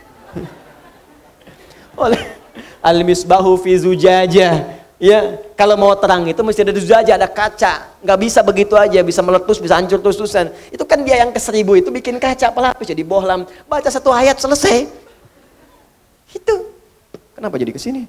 [SPEAKER 2] Oleh Al-Misbahu fi Zujajah. Ya, kalau mau terang itu mesti ada zujajah, ada kaca. Nggak bisa begitu aja, bisa meletus, bisa hancur terus-terusan. Itu kan dia yang ke 1000 itu bikin kaca pelapis jadi bohlam. Baca 1 ayat selesai. Itu. Kenapa jadi ke sini?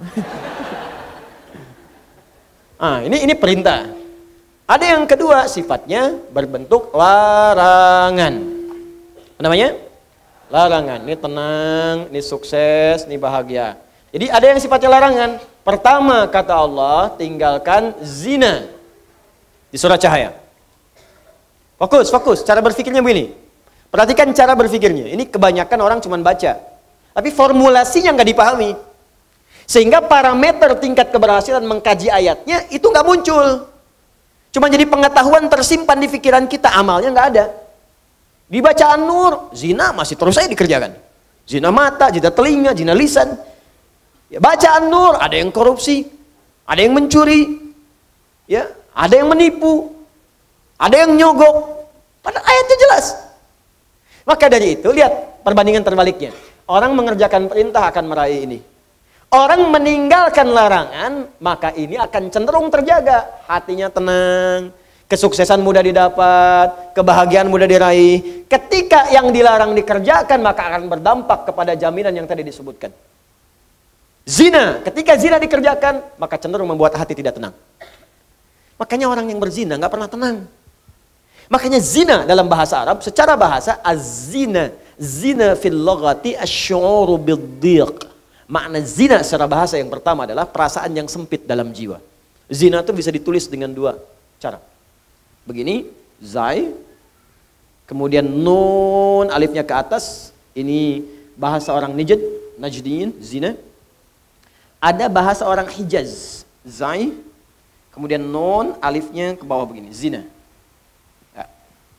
[SPEAKER 2] Ini perintah. Ada yang kedua, sifatnya berbentuk larangan. Apa namanya? Larangan. Ini tenang, ini sukses, ini bahagia. Jadi ada yang sifatnya larangan. Pertama kata Allah, tinggalkan zina. Di surah Cahaya. Fokus. Cara berpikirnya begini. Perhatikan cara berpikirnya. Ini kebanyakan orang cuma baca. Tapi formulasinya nggak dipahami. Sehingga parameter tingkat keberhasilan mengkaji ayatnya itu nggak muncul. Cuma jadi pengetahuan tersimpan di pikiran kita, amalnya nggak ada. Di bacaan Nur, zina masih terus saja dikerjakan. Zina mata, zina telinga, zina lisan. Ya, bacaan Nur, ada yang korupsi, ada yang mencuri, ya, ada yang menipu, ada yang nyogok. Padahal ayatnya jelas. Maka dari itu, lihat perbandingan terbaliknya. Orang mengerjakan perintah akan meraih ini. Orang meninggalkan larangan, maka ini akan cenderung terjaga. Hatinya tenang, kesuksesan mudah didapat, kebahagiaan mudah diraih. Ketika yang dilarang dikerjakan, maka akan berdampak kepada jaminan yang tadi disebutkan. Zina, ketika zina dikerjakan, maka cenderung membuat hati tidak tenang. Makanya orang yang berzina nggak pernah tenang. Makanya zina dalam bahasa Arab, secara bahasa, az-zina, zina fil lughati asy-syu'uru bid-dhiq. Makna zina secara bahasa yang pertama adalah perasaan yang sempit dalam jiwa. Zina itu bisa ditulis dengan 2 cara. Begini, zai, kemudian nun, alifnya ke atas. Ini bahasa orang Najdiyin, zina. Ada bahasa orang Hijaz, zai, kemudian nun, alifnya ke bawah begini, zina. Ya.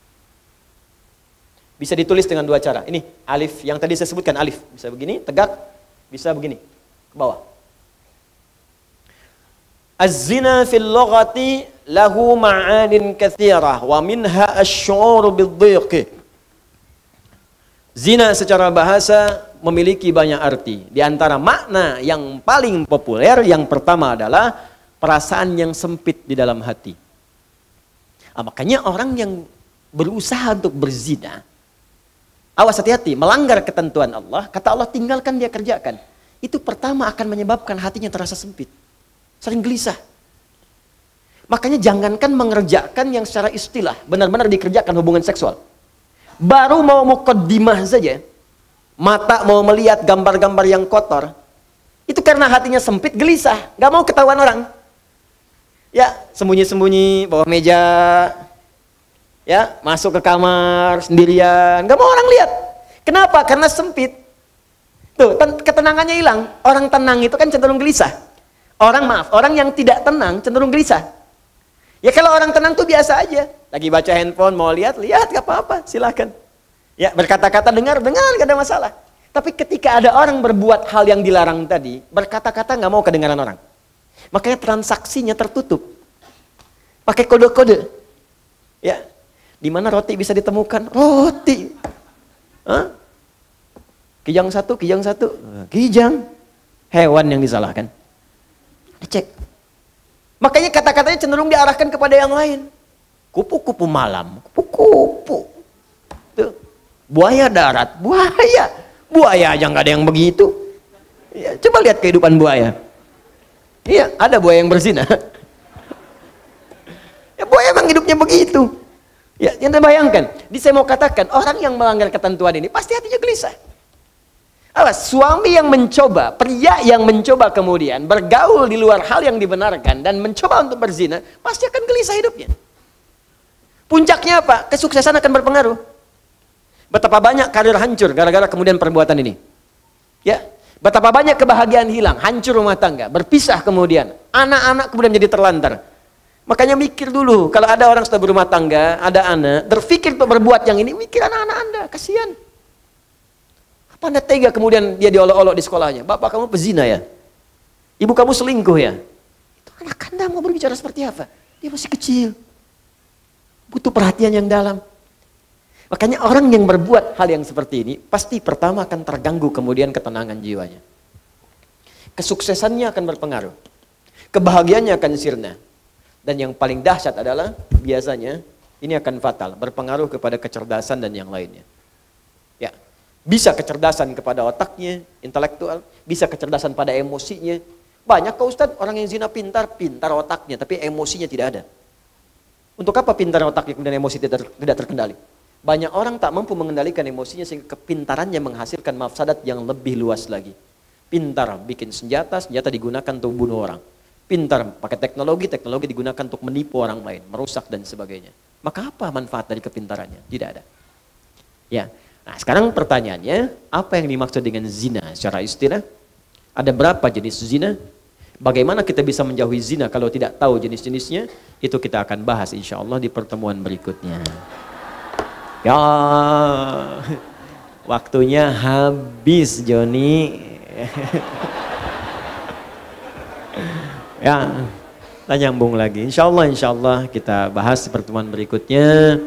[SPEAKER 2] Bisa ditulis dengan 2 cara. Ini alif yang tadi saya sebutkan, alif bisa begini, tegak. Bisa begini, ke bawah. Az-zina fil lughati lahu ma'anin katsirah wa minha asy-syu'ur bid-dhiq. Zina secara bahasa memiliki banyak arti. Di antara makna yang paling populer, yang pertama adalah perasaan yang sempit di dalam hati. Makanya orang yang berusaha untuk berzina, awas hati-hati, melanggar ketentuan Allah, kata Allah tinggalkan dia kerjakan. Itu pertama akan menyebabkan hatinya terasa sempit. Sering gelisah. Makanya jangankan mengerjakan yang secara istilah, benar-benar dikerjakan hubungan seksual. Baru mau muqaddimah saja, mata mau melihat gambar-gambar yang kotor, itu karena hatinya sempit, gelisah, gak mau ketahuan orang. Ya, sembunyi-sembunyi, bawah meja, ya, masuk ke kamar sendirian, gak mau orang lihat. Kenapa? Karena sempit. Tuh, ketenangannya hilang. Orang tenang itu kan cenderung gelisah. Orang yang tidak tenang cenderung gelisah. Ya kalau orang tenang tuh biasa aja. Lagi baca handphone, mau lihat, gak apa-apa, silakan. Ya, berkata-kata, dengar, gak ada masalah. Tapi ketika ada orang berbuat hal yang dilarang tadi, berkata-kata gak mau kedengaran orang. Makanya transaksinya tertutup. Pakai kode-kode. Ya. Di mana roti bisa ditemukan? Roti. Hah? Kijang satu. Kijang. Hewan yang disalahkan. Dicek. Makanya kata-katanya cenderung diarahkan kepada yang lain. Kupu-kupu malam. Kupu-kupu. Tuh. Buaya darat. Buaya aja nggak ada yang begitu. Ya, coba lihat kehidupan buaya. Iya, ada buaya yang berzina. Ya, buaya emang hidupnya begitu. Ya, yang bayangkan. Saya mau katakan, orang yang melanggar ketentuan ini pasti hatinya gelisah. Awas, suami yang mencoba, pria yang mencoba kemudian bergaul di luar hal yang dibenarkan dan mencoba untuk berzina, pasti akan gelisah hidupnya. Puncaknya apa? Kesuksesan akan berpengaruh. Betapa banyak karir hancur gara-gara kemudian perbuatan ini. Ya, betapa banyak kebahagiaan hilang, hancur rumah tangga, berpisah kemudian, anak-anak kemudian menjadi terlantar. Makanya mikir dulu, kalau ada orang sudah berumah tangga, ada anak, berpikir untuk berbuat yang ini, mikir anak-anak Anda, kasihan. Apa Anda tega kemudian dia diolok-olok di sekolahnya? Bapak kamu pezina ya? Ibu kamu selingkuh ya? Itu anak Anda mau berbicara seperti apa? Dia masih kecil. Butuh perhatian yang dalam. Makanya orang yang berbuat hal yang seperti ini, pasti pertama akan terganggu kemudian ketenangan jiwanya. Kesuksesannya akan berpengaruh. Kebahagiaannya akan sirna. Dan yang paling dahsyat adalah, biasanya, ini akan fatal. Berpengaruh kepada kecerdasan dan yang lainnya. Ya, bisa kecerdasan kepada otaknya, intelektual. Bisa kecerdasan pada emosinya. Banyak kok Ustadz, orang yang zina pintar otaknya, tapi emosinya tidak ada. Untuk apa pintar otaknya kemudian emosi tidak terkendali? Banyak orang tak mampu mengendalikan emosinya sehingga kepintarannya menghasilkan mafsadat yang lebih luas lagi. Pintar bikin senjata digunakan untuk bunuh orang. Pintar pakai teknologi digunakan untuk menipu orang lain, merusak dan sebagainya. Maka apa manfaat dari kepintarannya? Tidak ada. Ya. Nah, sekarang pertanyaannya, apa yang dimaksud dengan zina secara istilah? Ada berapa jenis zina? Bagaimana kita bisa menjauhi zina kalau tidak tahu jenis-jenisnya? Itu kita akan bahas insya Allah di pertemuan berikutnya. Ya, waktunya habis Joni. Ya, kita nyambung lagi. Insya Allah kita bahas di pertemuan berikutnya.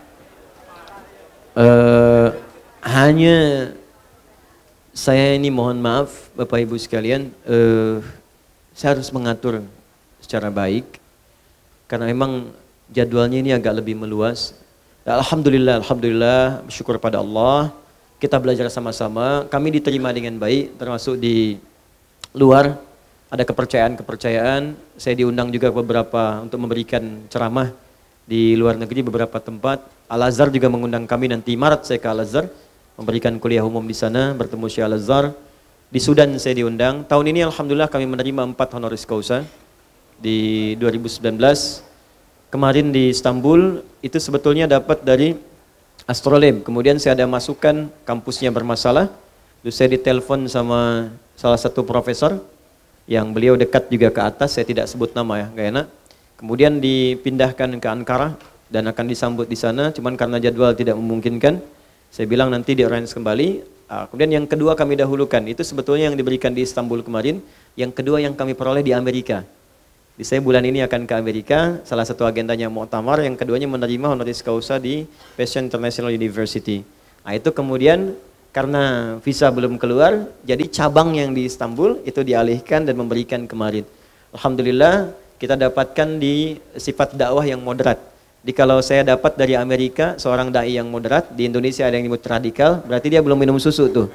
[SPEAKER 2] Hanya saya ini mohon maaf Bapak Ibu sekalian, saya harus mengatur secara baik karena memang jadwalnya ini agak lebih meluas. Alhamdulillah, bersyukur pada Allah, kita belajar sama-sama, kami diterima dengan baik, termasuk di luar ada kepercayaan, saya diundang juga beberapa untuk memberikan ceramah di luar negeri beberapa tempat. Al-Azhar juga mengundang kami, nanti Maret saya ke Al-Azhar, memberikan kuliah umum di sana, bertemu Syekh Al-Azhar. Di Sudan saya diundang, tahun ini Alhamdulillah kami menerima 4 honoris causa di 2019. Kemarin di Istanbul, itu sebetulnya dapat dari Astrolab. Kemudian saya ada masukan kampusnya bermasalah. Lalu saya ditelepon sama salah satu profesor yang beliau dekat juga ke atas, saya tidak sebut nama ya, gak enak. Kemudian dipindahkan ke Ankara dan akan disambut di sana, cuman karena jadwal tidak memungkinkan, saya bilang nanti di-arrange kembali. Kemudian yang kedua kami dahulukan, itu sebetulnya yang diberikan di Istanbul kemarin, yang kedua yang kami peroleh di Amerika. Di saya bulan ini akan ke Amerika, salah satu agendanya Mu'tamar, yang keduanya menerima honoris causa di Passion International University. Nah itu kemudian karena visa belum keluar, jadi cabang yang di Istanbul itu dialihkan dan memberikan kemarin. Alhamdulillah kita dapatkan di sifat dakwah yang moderat. Jadi kalau saya dapat dari Amerika seorang dai yang moderat, di Indonesia ada yang disebut radikal, berarti dia belum minum susu tuh.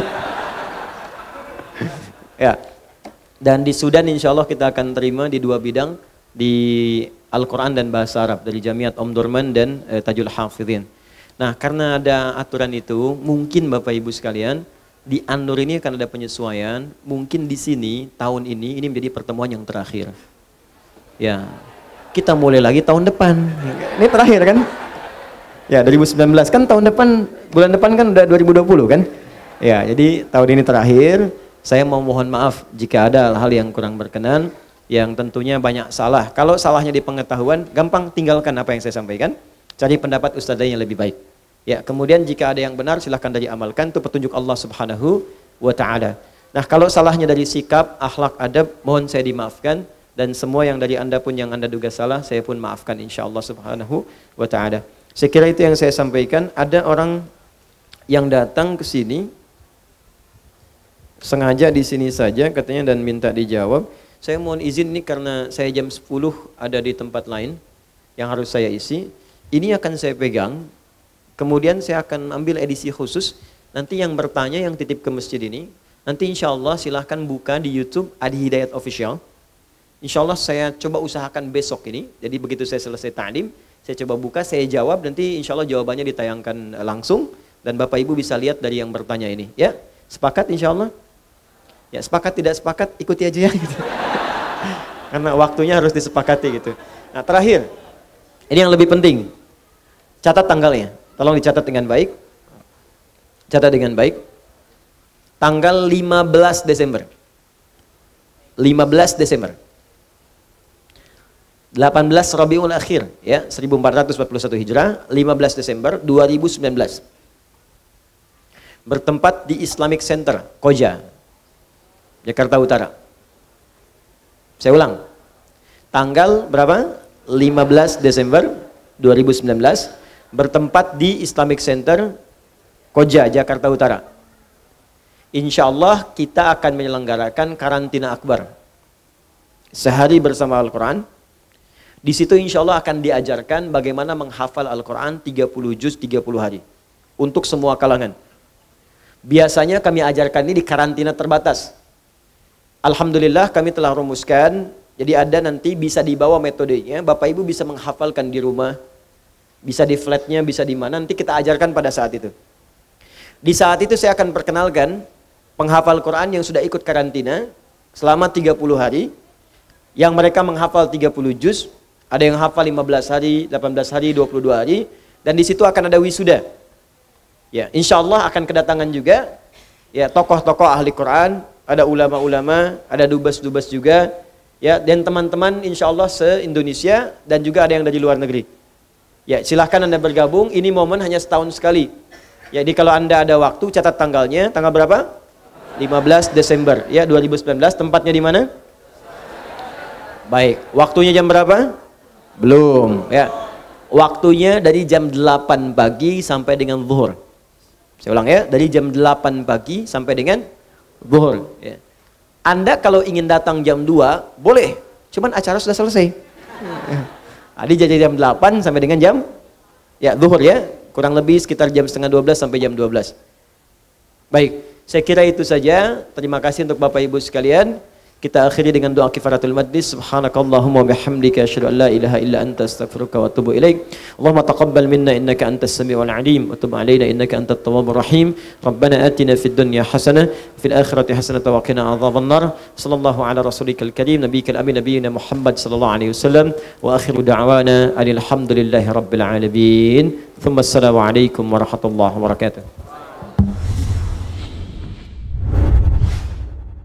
[SPEAKER 2] Ya. Dan di Sudan insya Allah kita akan terima di 2 bidang, di Al-Quran dan Bahasa Arab, dari Jamiat Omdurman dan Tajul Hafidhin. Nah karena ada aturan itu, mungkin Bapak Ibu sekalian, di An-Nur ini akan ada penyesuaian, mungkin di sini, tahun ini menjadi pertemuan yang terakhir. Ya, kita mulai lagi tahun depan. Ini terakhir kan? Ya 2019 kan tahun depan, bulan depan kan udah 2020 kan? Ya jadi tahun ini terakhir. Saya mau mohon maaf jika ada hal-hal yang kurang berkenan, yang tentunya banyak salah. Kalau salahnya di pengetahuan, gampang tinggalkan apa yang saya sampaikan, cari pendapat ustadz yang lebih baik. Ya, kemudian jika ada yang benar silahkan diamalkan, itu petunjuk Allah Subhanahu wa Ta'ala. Nah, kalau salahnya dari sikap, akhlak, adab, mohon saya dimaafkan, dan semua yang dari Anda pun yang Anda duga salah, saya pun maafkan insyaallah Subhanahu wa Ta'ala. Saya kira itu yang saya sampaikan. Ada orang yang datang ke sini sengaja di sini saja katanya dan minta dijawab. Saya mohon izin nih karena saya jam 10 ada di tempat lain yang harus saya isi. Ini akan saya pegang. Kemudian saya akan ambil edisi khusus. Nanti yang bertanya yang titip ke masjid ini, nanti insya Allah silahkan buka di YouTube Adi Hidayat Official. Insya Allah saya coba usahakan besok ini. Jadi begitu saya selesai ta'lim, saya coba buka, saya jawab. Nanti insya Allah jawabannya ditayangkan langsung dan Bapak Ibu bisa lihat dari yang bertanya ini. Ya, sepakat insya Allah. Ya sepakat tidak sepakat ikuti aja ya gitu. Karena waktunya harus disepakati gitu. Nah terakhir, ini yang lebih penting, catat tanggalnya, tolong dicatat dengan baik. Catat dengan baik. Tanggal 15 Desember. 15 Desember. 18 Rabiul Akhir ya, 1441 Hijrah, 15 Desember 2019. Bertempat di Islamic Center, Koja, Jakarta Utara. Saya ulang. Tanggal berapa? 15 Desember 2019 bertempat di Islamic Center Koja, Jakarta Utara. Insya Allah kita akan menyelenggarakan karantina akbar. Sehari bersama Al-Quran. Di situ insya Allah akan diajarkan bagaimana menghafal Al-Quran 30 juz 30 hari. Untuk semua kalangan. Biasanya kami ajarkan ini di karantina terbatas. Alhamdulillah kami telah rumuskan. Jadi ada nanti bisa dibawa metodenya. Bapak Ibu bisa menghafalkan di rumah. Bisa di flatnya, bisa di mana. Nanti kita ajarkan pada saat itu. Di saat itu saya akan perkenalkan penghafal Quran yang sudah ikut karantina selama 30 hari. Yang mereka menghafal 30 juz. Ada yang hafal 15 hari, 18 hari, 22 hari. Dan di situ akan ada wisuda. Ya, insya Allah akan kedatangan juga ya tokoh-tokoh ahli Quran, ada ulama-ulama, ada dubes-dubes juga, ya, dan teman-teman insya Allah se-Indonesia dan juga ada yang dari luar negeri. Ya, silahkan Anda bergabung. Ini momen hanya setahun sekali. Jadi kalau Anda ada waktu, catat tanggalnya. Tanggal berapa? 15 Desember ya 2019. Tempatnya di mana? Baik. Waktunya jam berapa? Belum. Ya. Waktunya dari jam 8 pagi sampai dengan zuhur. Saya ulang ya, dari jam 8 pagi sampai dengan zuhur. Ya. Anda kalau ingin datang jam 2, boleh. Cuman acara sudah selesai. Jadi jadi jam 8 sampai dengan jam ya zuhur ya. Kurang lebih sekitar jam setengah 12 sampai jam 12. Baik, saya kira itu saja. Terima kasih untuk Bapak Ibu sekalian. Kita akhiri dengan doa kifaratul majlis. Subhanakallahumma bihamdika asyhadu an la ilaha illa anta astaghfiruka wa atubu ilaik. Allahumma taqabbal minna innaka antas samiul alim wa tub alaina innaka antat tawwabur rahim. Rabbana atina fid dunya hasanah fil akhirati hasanah wa qina adzaban nar. Sallallahu ala rasulikal karim nabiyikal amin nabiyina Muhammad sallallahu alaihi wasallam wa akhiru da'wana alhamdulillahi rabbil alamin. Thumma assalamu alaikum warahmatullahi wabarakatuh.